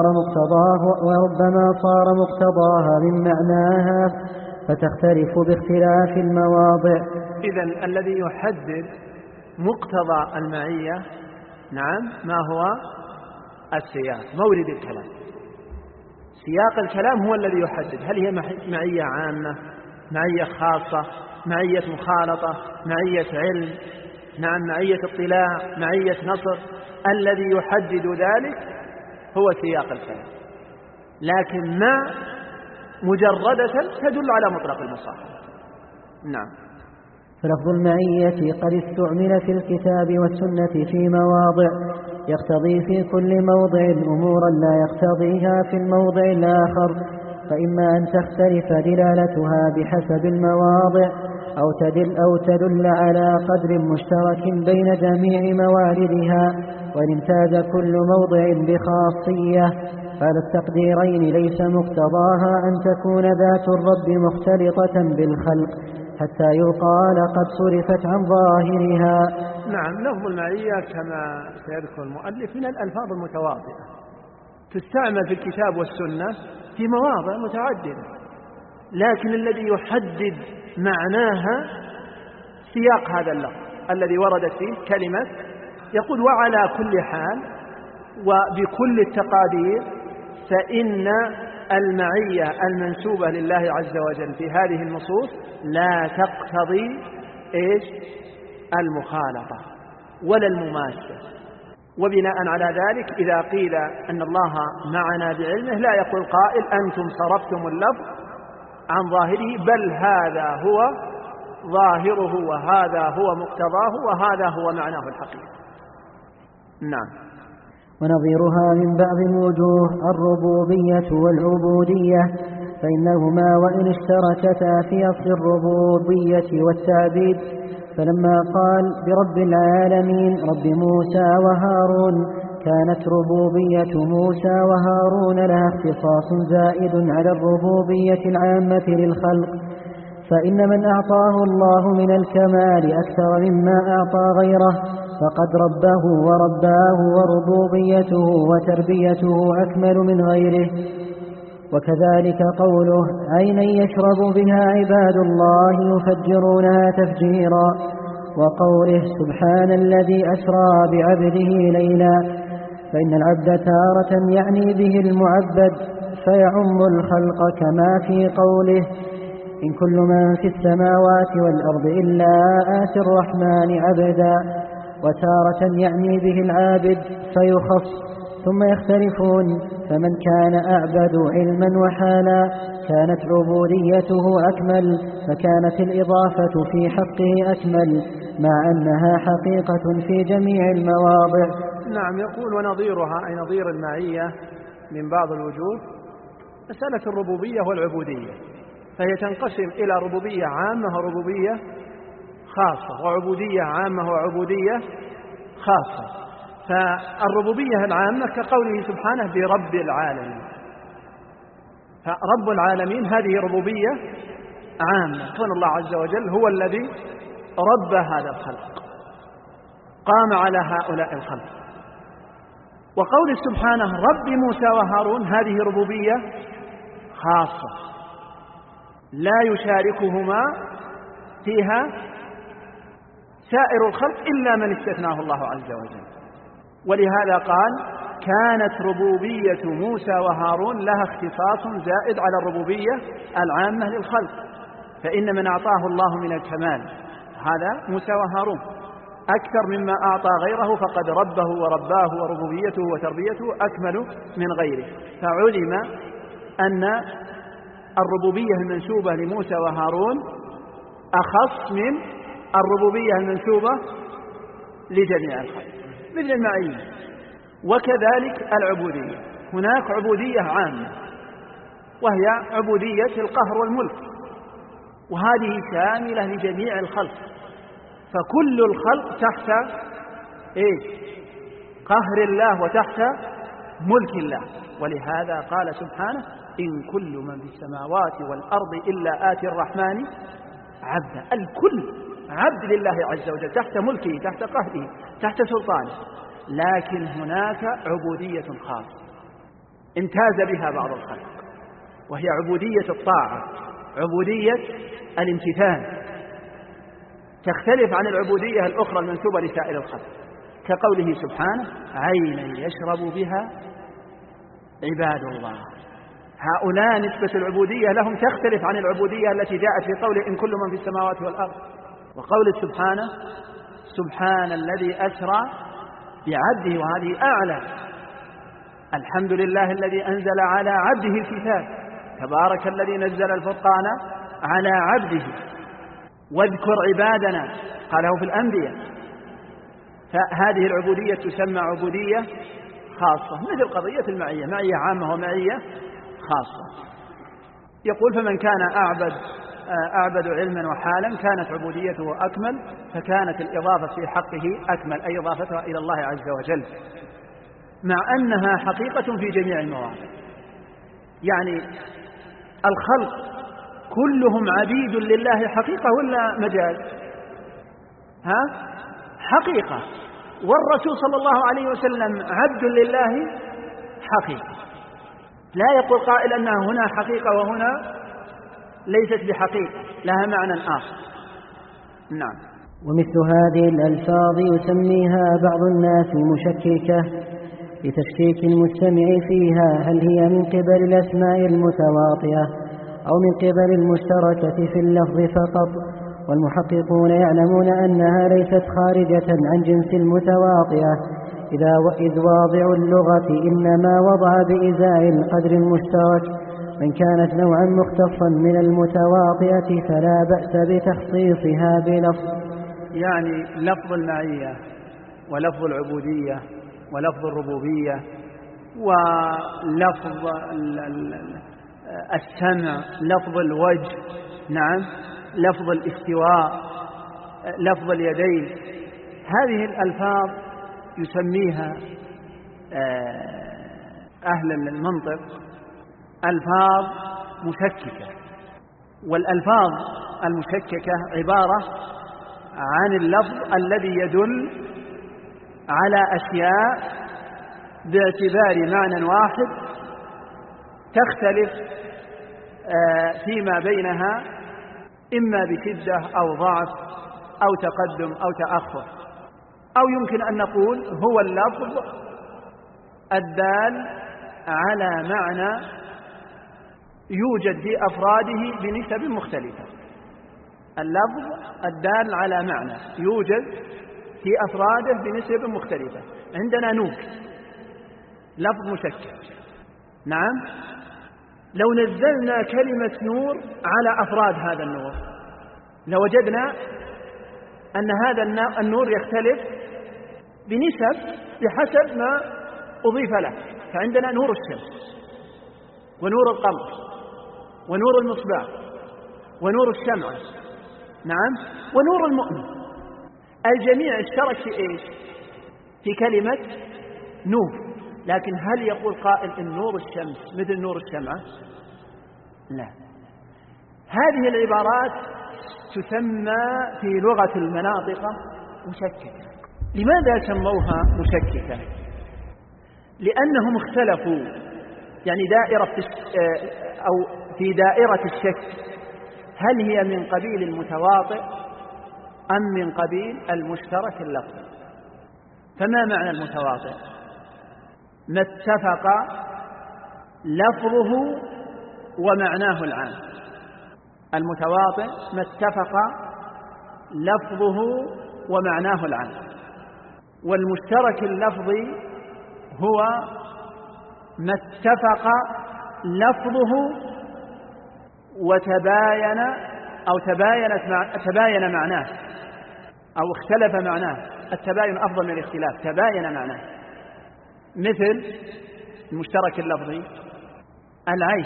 صار مقتضاها من معناها، فتختلف باختلاف المواضع. إذن الذي يحدد مقتضى المعية نعم ما هو السياق، مورد الكلام. سياق الكلام هو الذي يحدد هل هي معية عامة، معية خاصة، معية مخالطة، معية علم، نعم معية اطلاع، معية نصر. الذي يحدد ذلك هو سياق الكلام، لكن ما مجردة تدل على مطلق المصاحبة. نعم. فلفظ المعية قد استعمل في الكتاب والسنة في مواضع يقتضي في كل موضع أمورا لا يقتضيها في الموضع الآخر، فإما أن تختلف دلالتها بحسب المواضع أو تدل على قدر مشترك بين جميع مواردها، وإن امتاز كل موضع بخاصية فعلى التقديرين ليس مقتضاها أن تكون ذات الرب مختلطة بالخلق حتى يقال قد صرفت عن ظاهرها. نعم، لفظ المعية كما سيذكر المؤلف من الألفاظ المتواضعة، تستعمل في الكتاب والسنة في مواضع متعددة، لكن الذي يحدد معناها سياق هذا اللفظ الذي وردت فيه كلمة، يقول وعلى كل حال وبكل التقادير فإن المعية المنسوبة لله عز وجل في هذه النصوص لا تقتضي المخالطة ولا المماسة. وبناء على ذلك إذا قيل أن الله معنا بعلمه لا يقول قائل أنتم صرفتم اللفظ عن ظاهره، بل هذا هو ظاهره وهذا هو مقتضاه وهذا هو معناه الحقيقي. نعم. ونظيرها من بعض الوجوه الربوبية والعبودية، فإنهما وإن اشتركتا في أصل الربوبية والتعبيد، فلما قال برب العالمين رب موسى وهارون كانت ربوبية موسى وهارون لها اختصاص زائد على الربوبية العامة للخلق، فإن من أعطاه الله من الكمال أكثر مما أعطى غيره فقد ربه ورباه، وربوبيته وتربيته أكمل من غيره. وكذلك قوله عينا يشرب بها عباد الله يفجرونها تفجيرا، وقوله سبحان الذي أسرى بعبده ليلا، فإن العبد تارة يعني به المعبد فيعم الخلق كما في قوله إن كل من في السماوات والأرض إلا آتي الرحمن عبدا، وتارة يعني به العابد فيخص. ثم يختلفون، فمن كان أعبد علما وحالا كانت عبوديته أكمل، فكانت الإضافة في حقه أكمل مع أنها حقيقة في جميع المواضع. نعم. يقول ونظيرها أي نظير المعية من بعض الوجوه مسألة الربوبية والعبودية، فهي تنقسم إلى ربوبية عامة وربوبية خاصة، وعبودية عامة وعبودية خاصة. فالربوبية العامة كقوله سبحانه برب العالمين، فرب العالمين هذه ربوبية عامة، كون الله عز وجل هو الذي رب هذا الخلق، قام على هؤلاء الخلق. وقول سبحانه رب موسى وهارون هذه ربوبية خاصة لا يشاركهما فيها سائر الخلق إلا من استثناه الله عز وجل. ولهذا قال كانت ربوبية موسى وهارون لها اختصاص زائد على الربوبية العامة للخلق، فإن من أعطاه الله من الكمال هذا موسى وهارون أكثر مما أعطى غيره فقد ربه ورباه، وربوبيته وتربيته أكمل من غيره. فعلم أن الربوبية المنسوبة لموسى وهارون أخص من الربوبية المنسوبة لجميع الخلق، مثل المعية. وكذلك العبودية، هناك عبودية عامة وهي عبودية القهر والملك، وهذه شاملة لجميع الخلق، فكل الخلق تحت قهر الله وتحت ملك الله. ولهذا قال سبحانه إن كل من في السماوات والأرض إلا آتي الرحمن عبدا، الكل عبد لله عز وجل تحت ملكه تحت قهره تحت سلطانه. لكن هناك عبودية خاصة امتاز بها بعض الخلق، وهي عبودية الطاعة، عبودية الامتثال، تختلف عن العبودية الأخرى المنسوبة لسائر الخلق، كقوله سبحانه عينا يشرب بها عباد الله. هؤلاء نسبة العبودية لهم تختلف عن العبودية التي جاءت في قوله إن كل من في السماوات والأرض، وقول سبحانه سبحان الذي أسرى بعبده، وهذه أعلى. الحمد لله الذي أنزل على عبده الكتاب، تبارك الذي نزل الفرقان على عبده، واذكر عبادنا قاله في الأنبياء. فهذه العبودية تسمى عبودية خاصة، مثل قضية المعية، معية عامة ومعية خاصة. يقول فمن كان أعبد علما وحالا كانت عبوديته أكمل، فكانت الإضافة في حقه أكمل، أي إضافتها إلى الله عز وجل، مع أنها حقيقة في جميع المواضع. يعني الخلق كلهم عبيد لله حقيقة ولا مجاز؟ حقيقة. والرسول صلى الله عليه وسلم عبد لله حقيقة. لا يقول قائل أنها هنا حقيقة وهنا ليست بحقيقة، لها معنى آخر. نعم. ومثل هذه الألفاظ يسميها بعض الناس مشككة لتشكيك المستمع فيها، هل هي من قبل الأسماء المتواطئة أو من قبل المشتركة في اللفظ فقط، والمحققون يعلمون أنها ليست خارجة عن جنس المتواطئة، إذ واضع اللغة إنما وضع بإزاء القدر المشترك، من كانت نوعا مختصا من المتواطئة فلا بأس بتخصيصها بلفظ. يعني لفظ المعية ولفظ العبودية ولفظ الربوبية ولفظ السمع، لفظ الوجه، نعم، لفظ الاستواء، لفظ اليدين، هذه الألفاظ يسميها أهل المنطق ألفاظ مشككة. والألفاظ المشككة عبارة عن اللفظ الذي يدل على أشياء باعتبار معنى واحد تختلف فيما بينها إما بشدة أو ضعف أو تقدم أو تأخر، أو يمكن أن نقول هو اللفظ الدال على معنى يوجد في أفراده بنسب مختلفة. اللفظ الدال على معنى يوجد في أفراده بنسب مختلفة. عندنا نور، لفظ مشكك، نعم. لو نزلنا كلمة نور على أفراد هذا النور لوجدنا أن هذا النور يختلف بنسب بحسب ما أضيف له. فعندنا نور الشمس ونور القمر ونور المصباح ونور الشمعة، نعم، ونور المؤمن. الجميع اشترك في إيش؟ في كلمة نور. لكن هل يقول قائل إن نور الشمس مثل نور الشمعة؟ لا. هذه العبارات تسمى في لغة المناطق مشككة. لماذا سموها مشككة؟ لأنهم اختلفوا، يعني أو في دائرة الشك، هل هي من قبيل المتواطئ أم من قبيل المشترك اللفظي. فما معنى المتواطئ؟ ما اتفق لفظه ومعناه العام. المتواطئ ما اتفق لفظه ومعناه العام. والمشترك اللفظي هو ما اتفق لفظه وتباين أو تباين معناه أو اختلف معناه. التباين أفضل من الاختلاف، تباين معناه. مثل المشترك اللفظي العين،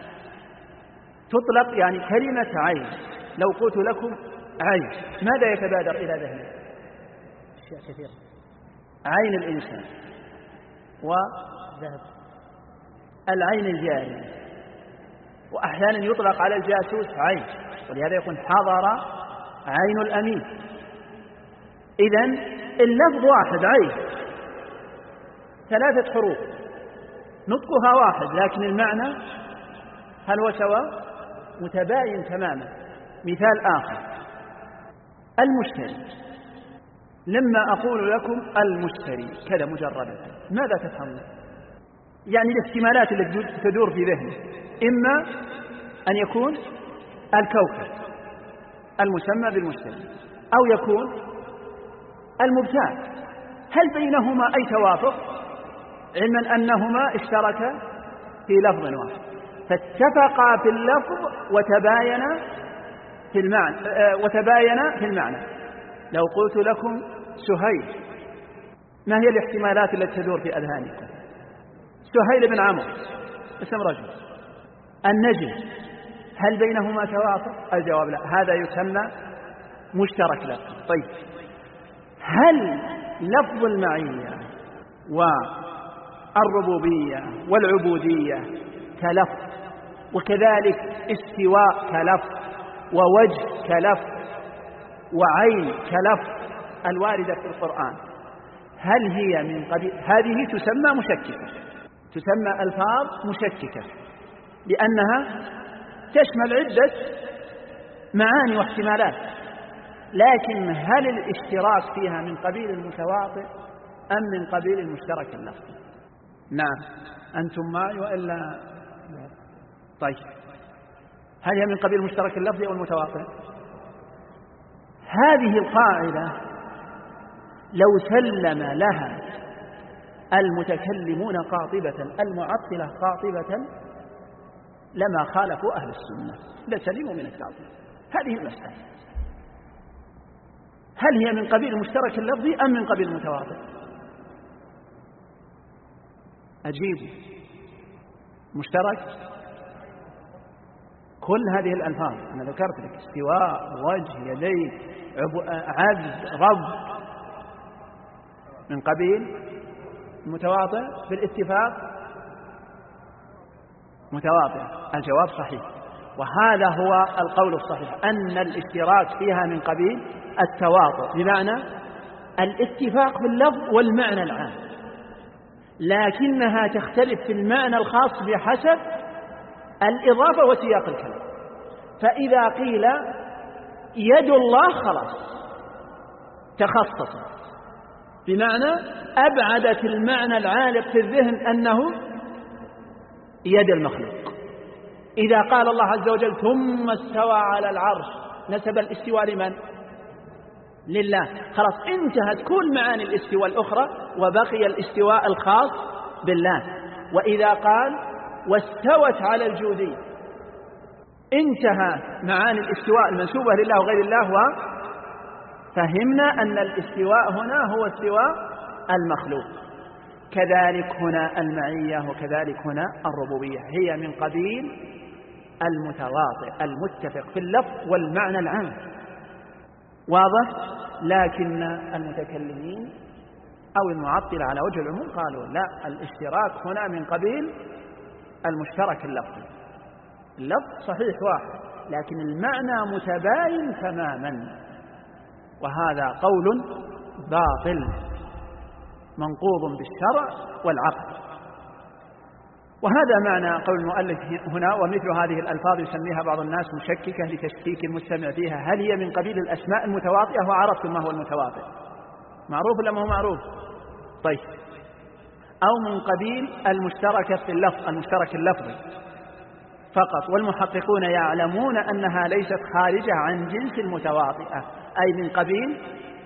تطلق يعني كلمة عين. لو قلت لكم عين ماذا يتبادر إلى ذهنك؟ أشياء كثيرة. عين الإنسان وذهب، العين الجارية، وأحيانا يطلق على الجاسوس عين، ولهذا يكون حضر عين الأمين. إذن اللفظ واحد عين، 3 حروف نطقها واحد، لكن المعنى هل هو سواء؟ متباين تماما. مثال آخر، المشتري. لما أقول لكم المشتري كذا مجردا ماذا تفهمون؟ يعني الاحتمالات التي تدور في ذهنه إما أن يكون الكوكب المسمى بالمشتري أو يكون المبتاع. هل بينهما أي توافق؟ علما أنهما اشتركا في لفظ واحد، فاتفقا في اللفظ وتباينا في المعنى. لو قلت لكم سهيل، ما هي الاحتمالات التي تدور في أذهانكم؟ سهيل بن عمرو اسم رجل، النجم هل بينهما توافق؟ الجواب لا، هذا يسمى مشترك لفظي. طيب هل لفظ المعية والربوبية والعبودية كلفظ، وكذلك استواء كلفظ، ووجه كلفظ، وعين كلفظ الواردة في القرآن، هل هي من قبيل هذه؟ تسمى مشككة، تسمى ألفاظ مشككة، لأنها تشمل عدة معاني واحتمالات. لكن هل الاشتراك فيها من قبيل المتواطئ أم من قبيل المشترك اللفظي؟ نعم، أنتم معي وإلا؟ طيب هل هي من قبيل المشترك اللفظي أو المتواطئ؟ هذه القاعدة لو سلم لها المتكلمون قاطبة، المعطلة قاطبة، لما خالفوا أهل السنة، لسلموا من التعطيل. هذه المسألة، هل هي من قبيل المشترك اللفظي أم من قبيل المتواطئ؟ أجيبوا. مشترك. كل هذه الألفاظ أنا ذكرت لك، استواء، وجه، يدين، عبد، رب، من قبيل المتواطئ بالاتفاق، متواطئ. الجواب صحيح، وهذا هو القول الصحيح، أن الاشتراك فيها من قبيل التواطؤ، بمعنى الاتفاق في اللفظ والمعنى العام، لكنها تختلف في المعنى الخاص بحسب الإضافة وسياق الكلام. فإذا قيل يد الله خلاص تخصص، بمعنى أبعدت المعنى العالق في الذهن أنه يد المخلوق. إذا قال الله عز وجل ثم استوى على العرش، نسب الاستواء لمن؟ لله. خلاص انتهت كل معاني الاستواء الأخرى وبقي الاستواء الخاص بالله. وإذا قال واستوت على الجودي، انتهى معاني الاستواء المنسوبة لله وغير الله، وفهمنا أن الاستواء هنا هو استواء المخلوق. كذلك هنا المعية، وكذلك هنا الربوبية، هي من قبيل المتواطئ المتفق في اللفظ والمعنى العام. واضح؟ لكن المتكلمين أو المعطلة على وجه العموم قالوا لا، الاشتراك هنا من قبيل المشترك اللفظي. اللفظ صحيح واحد، لكن المعنى متباين تماما، وهذا قول باطل منقوض بالشرع والعقل. وهذا معنى قول المؤلف هنا: ومثل هذه الألفاظ يسميها بعض الناس مشككة لتشكيك المستمع فيها، هل هي من قبيل الأسماء المتواطئة؟ وعرفتم ما هو المتواطئ، معروف ولا ما هو معروف؟ طيب، أو من قبيل المشتركة في اللفظ، المشترك اللفظي فقط. والمحققون يعلمون أنها ليست خارجة عن جنس المتواطئة، أي من قبيل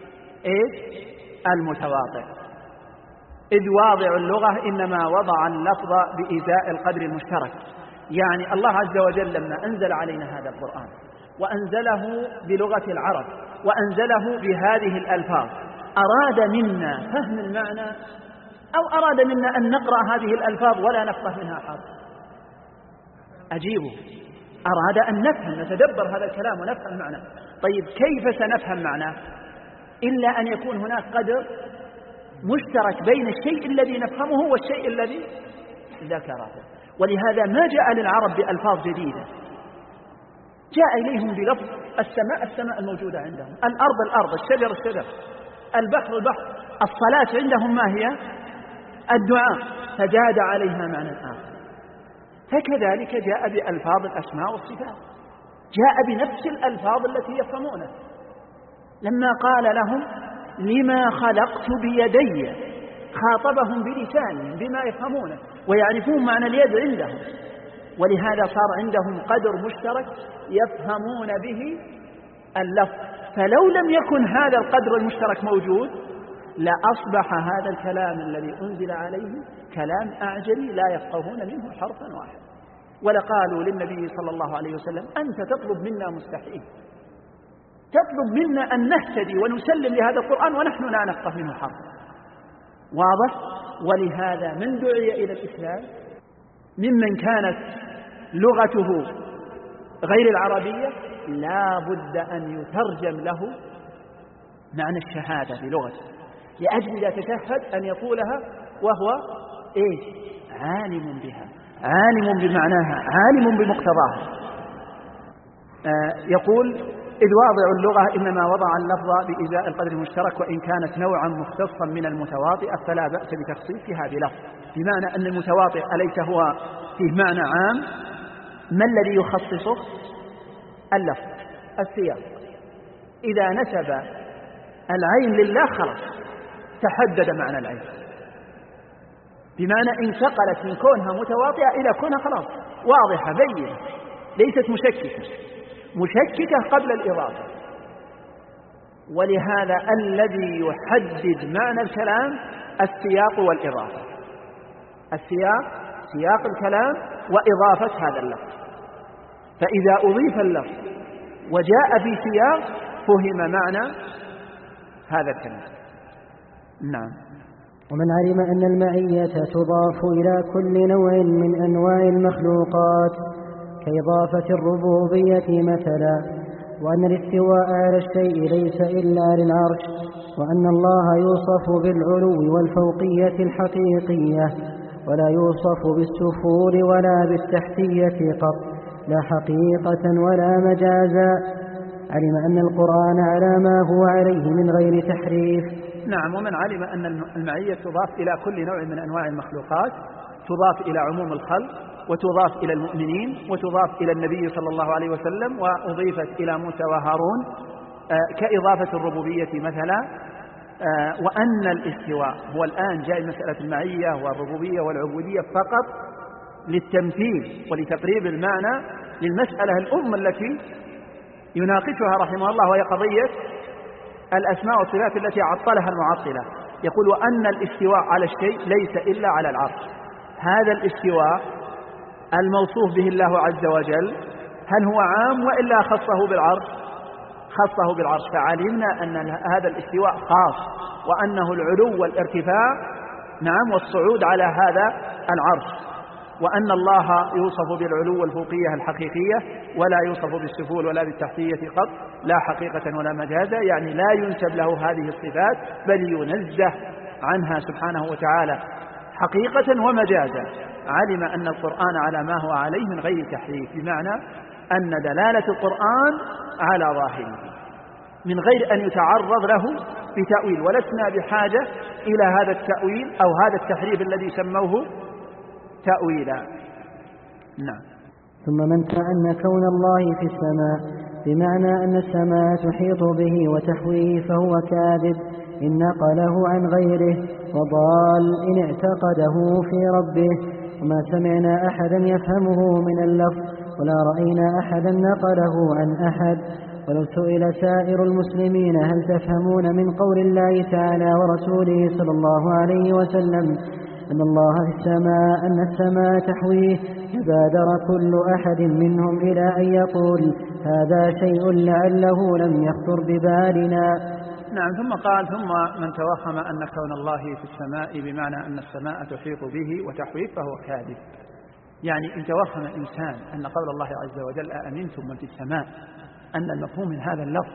المتواطئ، إذ واضع اللغة إنما وضع اللفظ بإزاء القدر المشترك. يعني الله عز وجل لما أنزل علينا هذا القرآن وأنزله بلغة العرب وأنزله بهذه الألفاظ، أراد منا فهم المعنى أو أراد منا أن نقرأ هذه الألفاظ ولا نفقه منها حرف؟ أجيبوا. أراد أن نفهم، نتدبر هذا الكلام ونفهم معنى. طيب كيف سنفهم معناه إلا أن يكون هناك قدر مشترك بين الشيء الذي نفهمه والشيء الذي ذكره. ولهذا ما جاء للعرب بألفاظ جديدة، جاء إليهم بلفظ السماء الموجودة عندهم، الأرض الشجر الشجر، البحر. الصلاة عندهم ما هي؟ الدعاء، فزاد عليها معنى آخر. فكذلك جاء بألفاظ الأسماء والصفات، جاء بنفس الألفاظ التي يفهمونها. لما قال لهم لما خلقت بيدي، خاطبهم بلسانهم بما يفهمونه ويعرفون معنى اليد عندهم، ولهذا صار عندهم قدر مشترك يفهمون به اللفظ. فلو لم يكن هذا القدر المشترك موجود لأصبح هذا الكلام الذي أنزل عليه كلام أعجمي لا يفقهون منه حرفا واحد، ولقالوا للنبي صلى الله عليه وسلم: أنت تطلب منا مستحيل، تطلب منا أن نهتدي ونسلم لهذا القرآن ونحن لا نفقه منه حرفا. واضح؟ ولهذا من دعي إلى الإسلام ممن كانت لغته غير العربية لا بد أن يترجم له معنى الشهادة بلغته، لأجل إذا تشهد أن يقولها وهو عالم بها، عالم بمعناها، عالم بمقتضاها. يقول: إذ واضع اللغة إنما وضع اللفظ بإزاء القدر المشترك، وإن كانت نوعا مختصا من المتواطئ فلا بأس بتخصيصها بلفظ. بمعنى أن المتواطئ أليس هو فيه معنى عام؟ ما الذي يخصصه؟ اللفظ، السياق. إذا نسب العين لله خلاص تحدد معنى العين، بمعنى انتقلت من كونها متواطئة إلى كونها خلاص واضحة بينة، ليست مشككة قبل الإضافة. ولهذا الذي يحدد معنى الكلام السياق والإضافة، سياق الكلام وإضافة هذا اللفظ. فإذا أضيف اللفظ وجاء في سياق فهم معنى هذا الكلام. نعم. ومن علم أن المعية تضاف إلى كل نوع من أنواع المخلوقات كإضافة الربوبية مثلا، وأن الاستواء على الشيء ليس إلا للعرش، وأن الله يوصف بالعلو والفوقية الحقيقية ولا يوصف بالسفول ولا بالتحتية قط، لا حقيقة ولا مجازا، علم أن القرآن على ما هو عليه من غير تحريف. نعم. ومن علم أن المعية تضاف إلى كل نوع من أنواع المخلوقات، تضاف إلى عموم الخلق، وتضاف إلى المؤمنين، وتضاف إلى النبي صلى الله عليه وسلم، وأضيفت إلى موسى وهارون كإضافة الربوبية مثلا. وأن الاستواء هو الآن جاء مسألة المعية والربوبية والعبودية فقط للتمثيل ولتقريب المعنى للمسألة الأم التي يناقشها رحمه الله، وهي قضية الأسماء والصفات التي عطلها المعطلة. يقول: وأن الاستواء على الشيء ليس إلا على العرش. هذا الاستواء الموصوف به الله عز وجل هل هو عام وإلا خصه بالعرش؟ خصه بالعرش. فعلمنا أن هذا الاستواء خاص، وأنه العلو والارتفاع، نعم، والصعود على هذا العرش، وأن الله يوصف بالعلو والفوقية الحقيقية ولا يوصف بالسفول ولا بالتحتية قط، لا حقيقة ولا مجازا، يعني لا ينسب له هذه الصفات بل ينزه عنها سبحانه وتعالى حقيقة ومجازا. علم أن القرآن على ما هو عليه من غير تحريف، بمعنى أن دلالة القرآن على ظاهره من غير أن يتعرض له بتأويل، ولسنا بحاجة إلى هذا التأويل أو هذا التحريف الذي سموه تأويلا. نعم. ثم من أن كون الله في السماء بمعنى أن السماء تحيط به وتحويه فهو كاذب إن نقله عن غيره، وضال إن اعتقده في ربه. وما سمعنا أحدا يفهمه من اللفظ ولا رأينا أحدا نقله عن أحد. ولو سئل سائر المسلمين هل تفهمون من قول الله تعالى ورسوله صلى الله عليه وسلم أن الله في السماء أن السماء تحويه، يبادر كل أحد منهم إلى أن يقول هذا شيء لعله لم يخطر ببالنا. نعم. ثم قال: ثم من توهم أن كون الله في السماء بمعنى أن السماء تحيط به وتحويه فهو كاذب. يعني إن توهم إنسان أن قول الله عز وجل أأمنتم من في السماء أن المفهوم من هذا اللفظ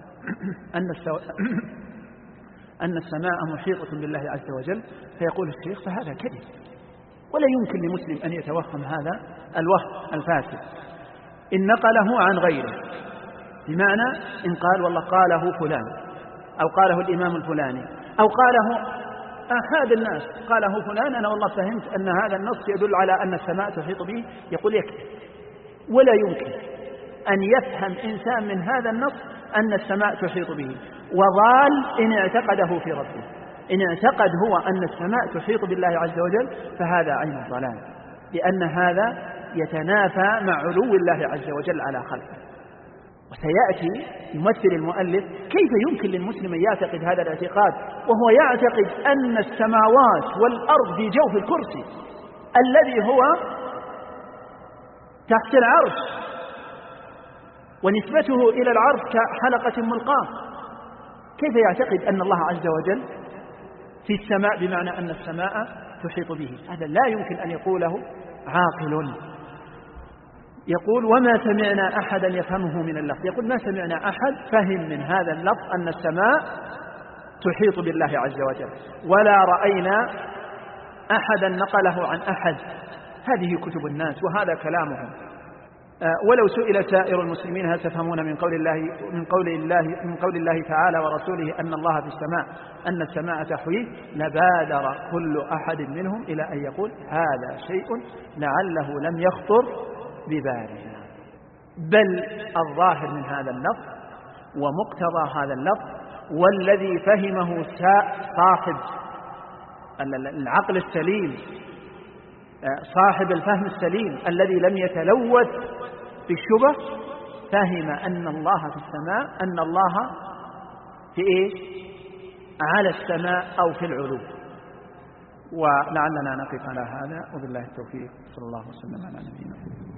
أن السماء محيطة بالله عز وجل، فيقول الشيخ فهذا كذب، ولا يمكن لمسلم أن يتوهم هذا الوهم الفاسد. إن نقله عن غيره، بمعنى إن قال والله قاله فلان أو قاله الإمام الفلاني أو قاله أحد الناس، قاله فلان، أنا والله فهمت أن هذا النص يدل على أن السماء تحيط به، يقول يكذب. ولا يمكن أن يفهم إنسان من هذا النص أن السماء تحيط به. وضال إن اعتقده في ربه، إن اعتقد هو أن السماء تحيط بالله عز وجل فهذا عين الضلال، لأن هذا يتنافى مع علو الله عز وجل على خلقه. وسيأتي يمثل المؤلف كيف يمكن للمسلم يعتقد هذا الاعتقاد وهو يعتقد أن السماوات والأرض في جوف الكرسي الذي هو تحت العرش، ونسبته إلى العرش كحلقة ملقاة. كيف يعتقد أن الله عز وجل في السماء بمعنى أن السماء تحيط به؟ هذا لا يمكن أن يقوله عاقل. يقول وما سمعنا أحدا يفهمه من اللفظ. يقول ما سمعنا أحد فهم من هذا اللفظ أن السماء تحيط بالله عز وجل، ولا رأينا أحدا نقله عن أحد. هذه كتب الناس وهذا كلامهم. ولو سئل سائر المسلمين هل تفهمون من قول الله تعالى ورسوله أن الله في السماء أن السماء تحويه، لبادر كل أحد منهم إلى أن يقول هذا شيء لعله لم يخطر ببالنا. بل الظاهر من هذا اللفظ ومقتضى هذا اللفظ والذي فهمه صاحب العقل السليم، صاحب الفهم السليم الذي لم يتلوث بالشبه، فهم أن الله في السماء، أن الله في إيش؟ على السماء أو في العلو. ولعلنا نقف على هذا، وبالله التوفيق. صلى الله وسلم على نبينا محمد.